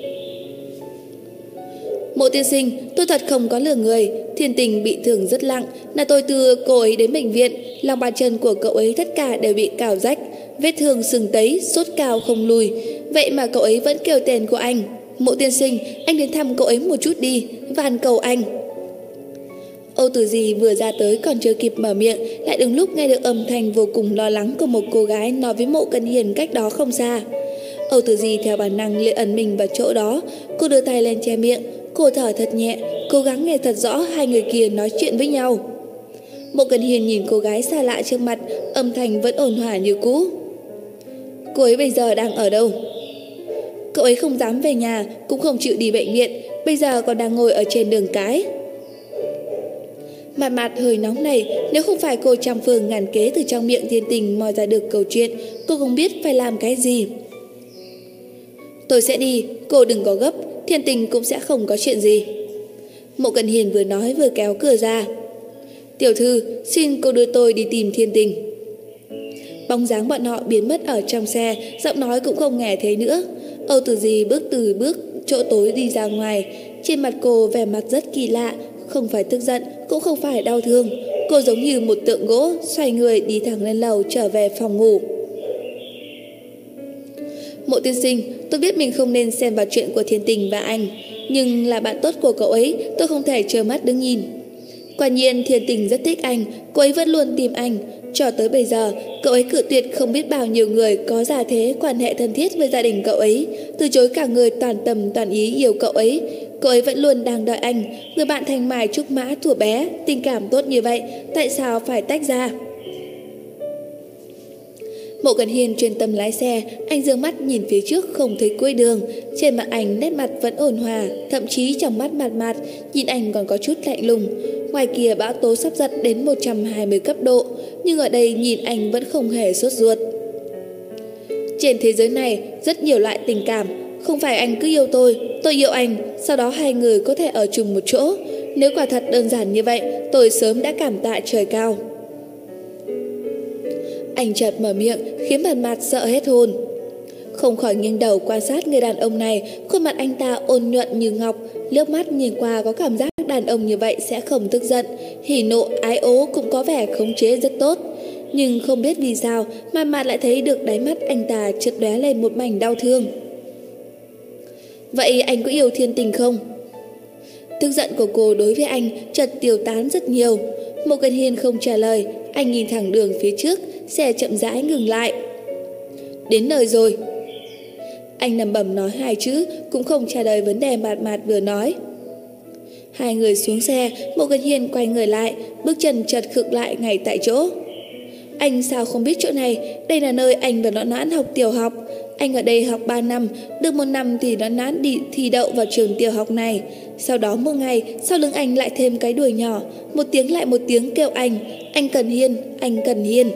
Mộ tiên sinh, tôi thật không có lừa người, Thiên Tình bị thương rất nặng, là tôi đưa cô ấy đến bệnh viện, lòng bàn chân của cậu ấy tất cả đều bị cào rách, vết thương sưng tấy, sốt cao không lùi, vậy mà cậu ấy vẫn kêu tên của anh. Mộ tiên sinh, anh đến thăm cậu ấy một chút đi, van cầu anh. Âu Tử Di vừa ra tới còn chưa kịp mở miệng, lại đúng lúc nghe được âm thanh vô cùng lo lắng của một cô gái nói với Mộ Cần Hiền cách đó không xa. Âu Tử Di theo bản năng liền ẩn mình vào chỗ đó, cô đưa tay lên che miệng, cô thở thật nhẹ, cố gắng nghe thật rõ hai người kia nói chuyện với nhau. Mộ Cần Hiền nhìn cô gái xa lạ trước mặt, âm thanh vẫn ổn hòa như cũ. Cô ấy bây giờ đang ở đâu? Cậu ấy không dám về nhà, cũng không chịu đi bệnh viện, bây giờ còn đang ngồi ở trên đường cái. Mặt mặt hơi nóng này, nếu không phải cô trăm phương ngàn kế từ trong miệng Thiên Tình moi ra được câu chuyện, cô không biết phải làm cái gì. Tôi sẽ đi, cô đừng có gấp, Thiên Tình cũng sẽ không có chuyện gì. Mộ Cần Hiền vừa nói vừa kéo cửa ra. Tiểu thư, xin cô đưa tôi đi tìm Thiên Tình. Bóng dáng bọn họ biến mất ở trong xe, giọng nói cũng không nghe thấy nữa. Âu Tử Di bước từ bước chỗ tối đi ra ngoài, trên mặt cô vẻ mặt rất kỳ lạ, không phải tức giận, cũng không phải đau thương. Cô giống như một tượng gỗ, xoay người đi thẳng lên lầu trở về phòng ngủ. Mộ tiên sinh, tôi biết mình không nên xen vào chuyện của Thiên Tình và anh, nhưng là bạn tốt của cậu ấy, tôi không thể trơ mắt đứng nhìn. Quả nhiên Thiên Tình rất thích anh, cô ấy vẫn luôn tìm anh. Cho tới bây giờ, cậu ấy cự tuyệt không biết bao nhiêu người có giả thế quan hệ thân thiết với gia đình cậu ấy, từ chối cả người toàn tâm toàn ý yêu cậu ấy. Cậu ấy vẫn luôn đang đợi anh, người bạn thanh mai trúc mã thuở bé, tình cảm tốt như vậy, tại sao phải tách ra? Mộ Cần Hiền chuyên tâm lái xe, anh dương mắt nhìn phía trước không thấy cuối đường, trên mặt anh nét mặt vẫn ổn hòa, thậm chí trong mắt mạt mạt, nhìn anh còn có chút lạnh lùng. Ngoài kia bão tố sắp giật đến một trăm hai mươi cấp độ, nhưng ở đây nhìn anh vẫn không hề sốt ruột. Trên thế giới này rất nhiều loại tình cảm. Không phải anh cứ yêu tôi, tôi yêu anh, sau đó hai người có thể ở chung một chỗ. Nếu quả thật đơn giản như vậy, tôi sớm đã cảm tạ trời cao. Anh chợt mở miệng khiến Mạt Mạt sợ hết hồn. Không khỏi nghiêng đầu quan sát người đàn ông này. Khuôn mặt anh ta ôn nhuận như ngọc, liếc mắt nhìn qua có cảm giác đàn ông như vậy sẽ không tức giận. Hỉ nộ ái ố cũng có vẻ khống chế rất tốt. Nhưng không biết vì sao Mạt Mạt lại thấy được đáy mắt anh ta chợt lóe lên một mảnh đau thương. Vậy anh có yêu Thiên Tình không? Tức giận của cô đối với anh chợt tiêu tán rất nhiều. Mộ Cần Hiên không trả lời. Anh nhìn thẳng đường phía trước, xe chậm rãi ngừng lại. Đến nơi rồi. Anh lẩm bẩm nói hai chữ, cũng không trả lời vấn đề Mạt Mạt vừa nói. Hai người xuống xe, Mộ Cần Hiên quay người lại, bước chân chợt khựng lại ngay tại chỗ. Anh sao không biết chỗ này? Đây là nơi anh và Noãn Noãn học tiểu học. Anh ở đây học ba năm, được một năm thì Noãn Noãn đi thi đậu vào trường tiểu học này. Sau đó một ngày, sau lưng anh lại thêm cái đuôi nhỏ, một tiếng lại một tiếng kêu anh, anh Cần Hiên, anh Cần Hiên.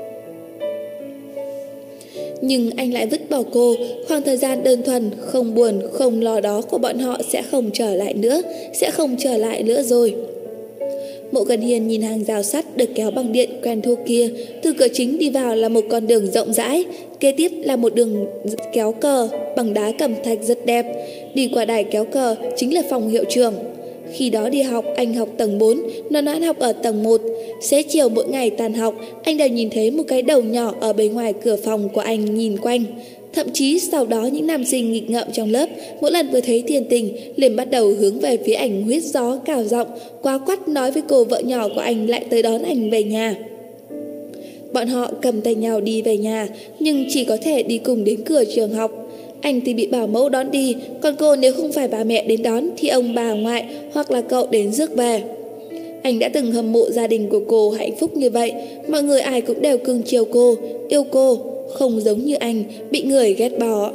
Nhưng anh lại vứt bỏ cô. Khoảng thời gian đơn thuần, không buồn, không lo đó của bọn họ sẽ không trở lại nữa, sẽ không trở lại nữa rồi. Mộ Cần Hiên nhìn hàng rào sắt được kéo bằng điện quen thuộc kia. Từ cửa chính đi vào là một con đường rộng rãi, kế tiếp là một đường kéo cờ bằng đá cẩm thạch rất đẹp. Đi qua đài kéo cờ chính là phòng hiệu trưởng. Khi đó đi học, anh học tầng bốn, Noãn Noãn học ở tầng một. Xế chiều mỗi ngày tan học, anh đều nhìn thấy một cái đầu nhỏ ở bên ngoài cửa phòng của anh nhìn quanh. Thậm chí sau đó những nam sinh nghịch ngợm trong lớp, mỗi lần vừa thấy Thiên Tình, liền bắt đầu hướng về phía ảnh huýt gió cào giọng, quá quắt nói với cô vợ nhỏ của anh lại tới đón anh về nhà. Bọn họ cầm tay nhau đi về nhà, nhưng chỉ có thể đi cùng đến cửa trường học. Anh thì bị bảo mẫu đón đi, còn cô nếu không phải bà mẹ đến đón thì ông bà ngoại hoặc là cậu đến rước về. Anh đã từng hâm mộ gia đình của cô hạnh phúc như vậy, mọi người ai cũng đều cưng chiều cô, yêu cô, không giống như anh, bị người ghét bỏ.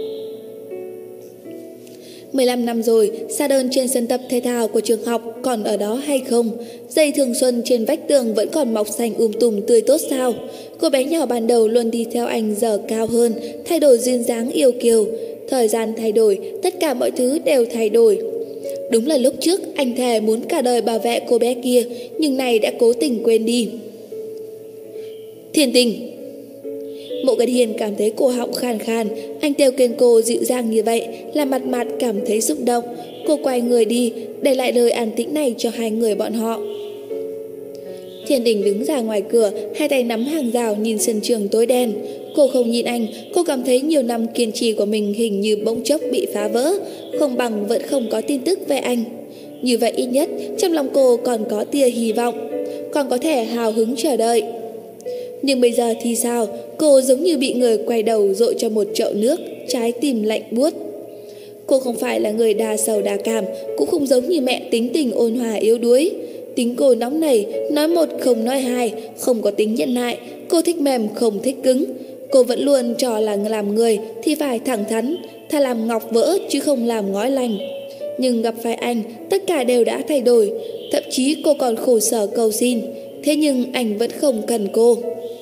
mười lăm năm rồi, sa đơn trên sân tập thể thao của trường học còn ở đó hay không? Dây thường xuân trên vách tường vẫn còn mọc xanh um tùm tươi tốt sao? Cô bé nhỏ ban đầu luôn đi theo anh giờ cao hơn, thay đổi duyên dáng yêu kiều. Thời gian thay đổi, tất cả mọi thứ đều thay đổi. Đúng là lúc trước anh thề muốn cả đời bảo vệ cô bé kia, nhưng này đã cố tình quên đi. Thiên Tình. Mộ Cần Hiên cảm thấy cổ họng khàn khàn, anh kêu kêu cô dịu dàng như vậy, làm Mạt Mạt cảm thấy xúc động. Cô quay người đi, để lại lời an tĩnh này cho hai người bọn họ. Thiên Tình đứng ra ngoài cửa, hai tay nắm hàng rào nhìn sân trường tối đen. Cô không nhìn anh, cô cảm thấy nhiều năm kiên trì của mình hình như bỗng chốc bị phá vỡ, không bằng vẫn không có tin tức về anh. Như vậy ít nhất trong lòng cô còn có tia hy vọng, còn có thể hào hứng chờ đợi. Nhưng bây giờ thì sao? Cô giống như bị người quay đầu dội cho một chậu nước, trái tim lạnh buốt. Cô không phải là người đa sầu đa cảm, cũng không giống như mẹ tính tình ôn hòa yếu đuối. Tính cô nóng nảy, nói một không nói hai, không có tính nhẫn nại. Cô thích mềm không thích cứng. Cô vẫn luôn cho là làm người thì phải thẳng thắn, thà làm ngọc vỡ chứ không làm ngói lành. Nhưng gặp phải anh, tất cả đều đã thay đổi. Thậm chí cô còn khổ sở cầu xin. Thế nhưng anh vẫn không cần cô.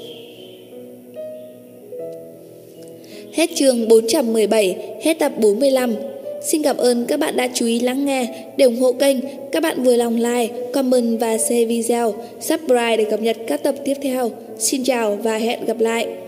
Hết chương bốn trăm mười bảy, hết tập bốn mươi lăm. Xin cảm ơn các bạn đã chú ý lắng nghe. Để ủng hộ kênh, các bạn vui lòng like, comment và share video, subscribe để cập nhật các tập tiếp theo. Xin chào và hẹn gặp lại.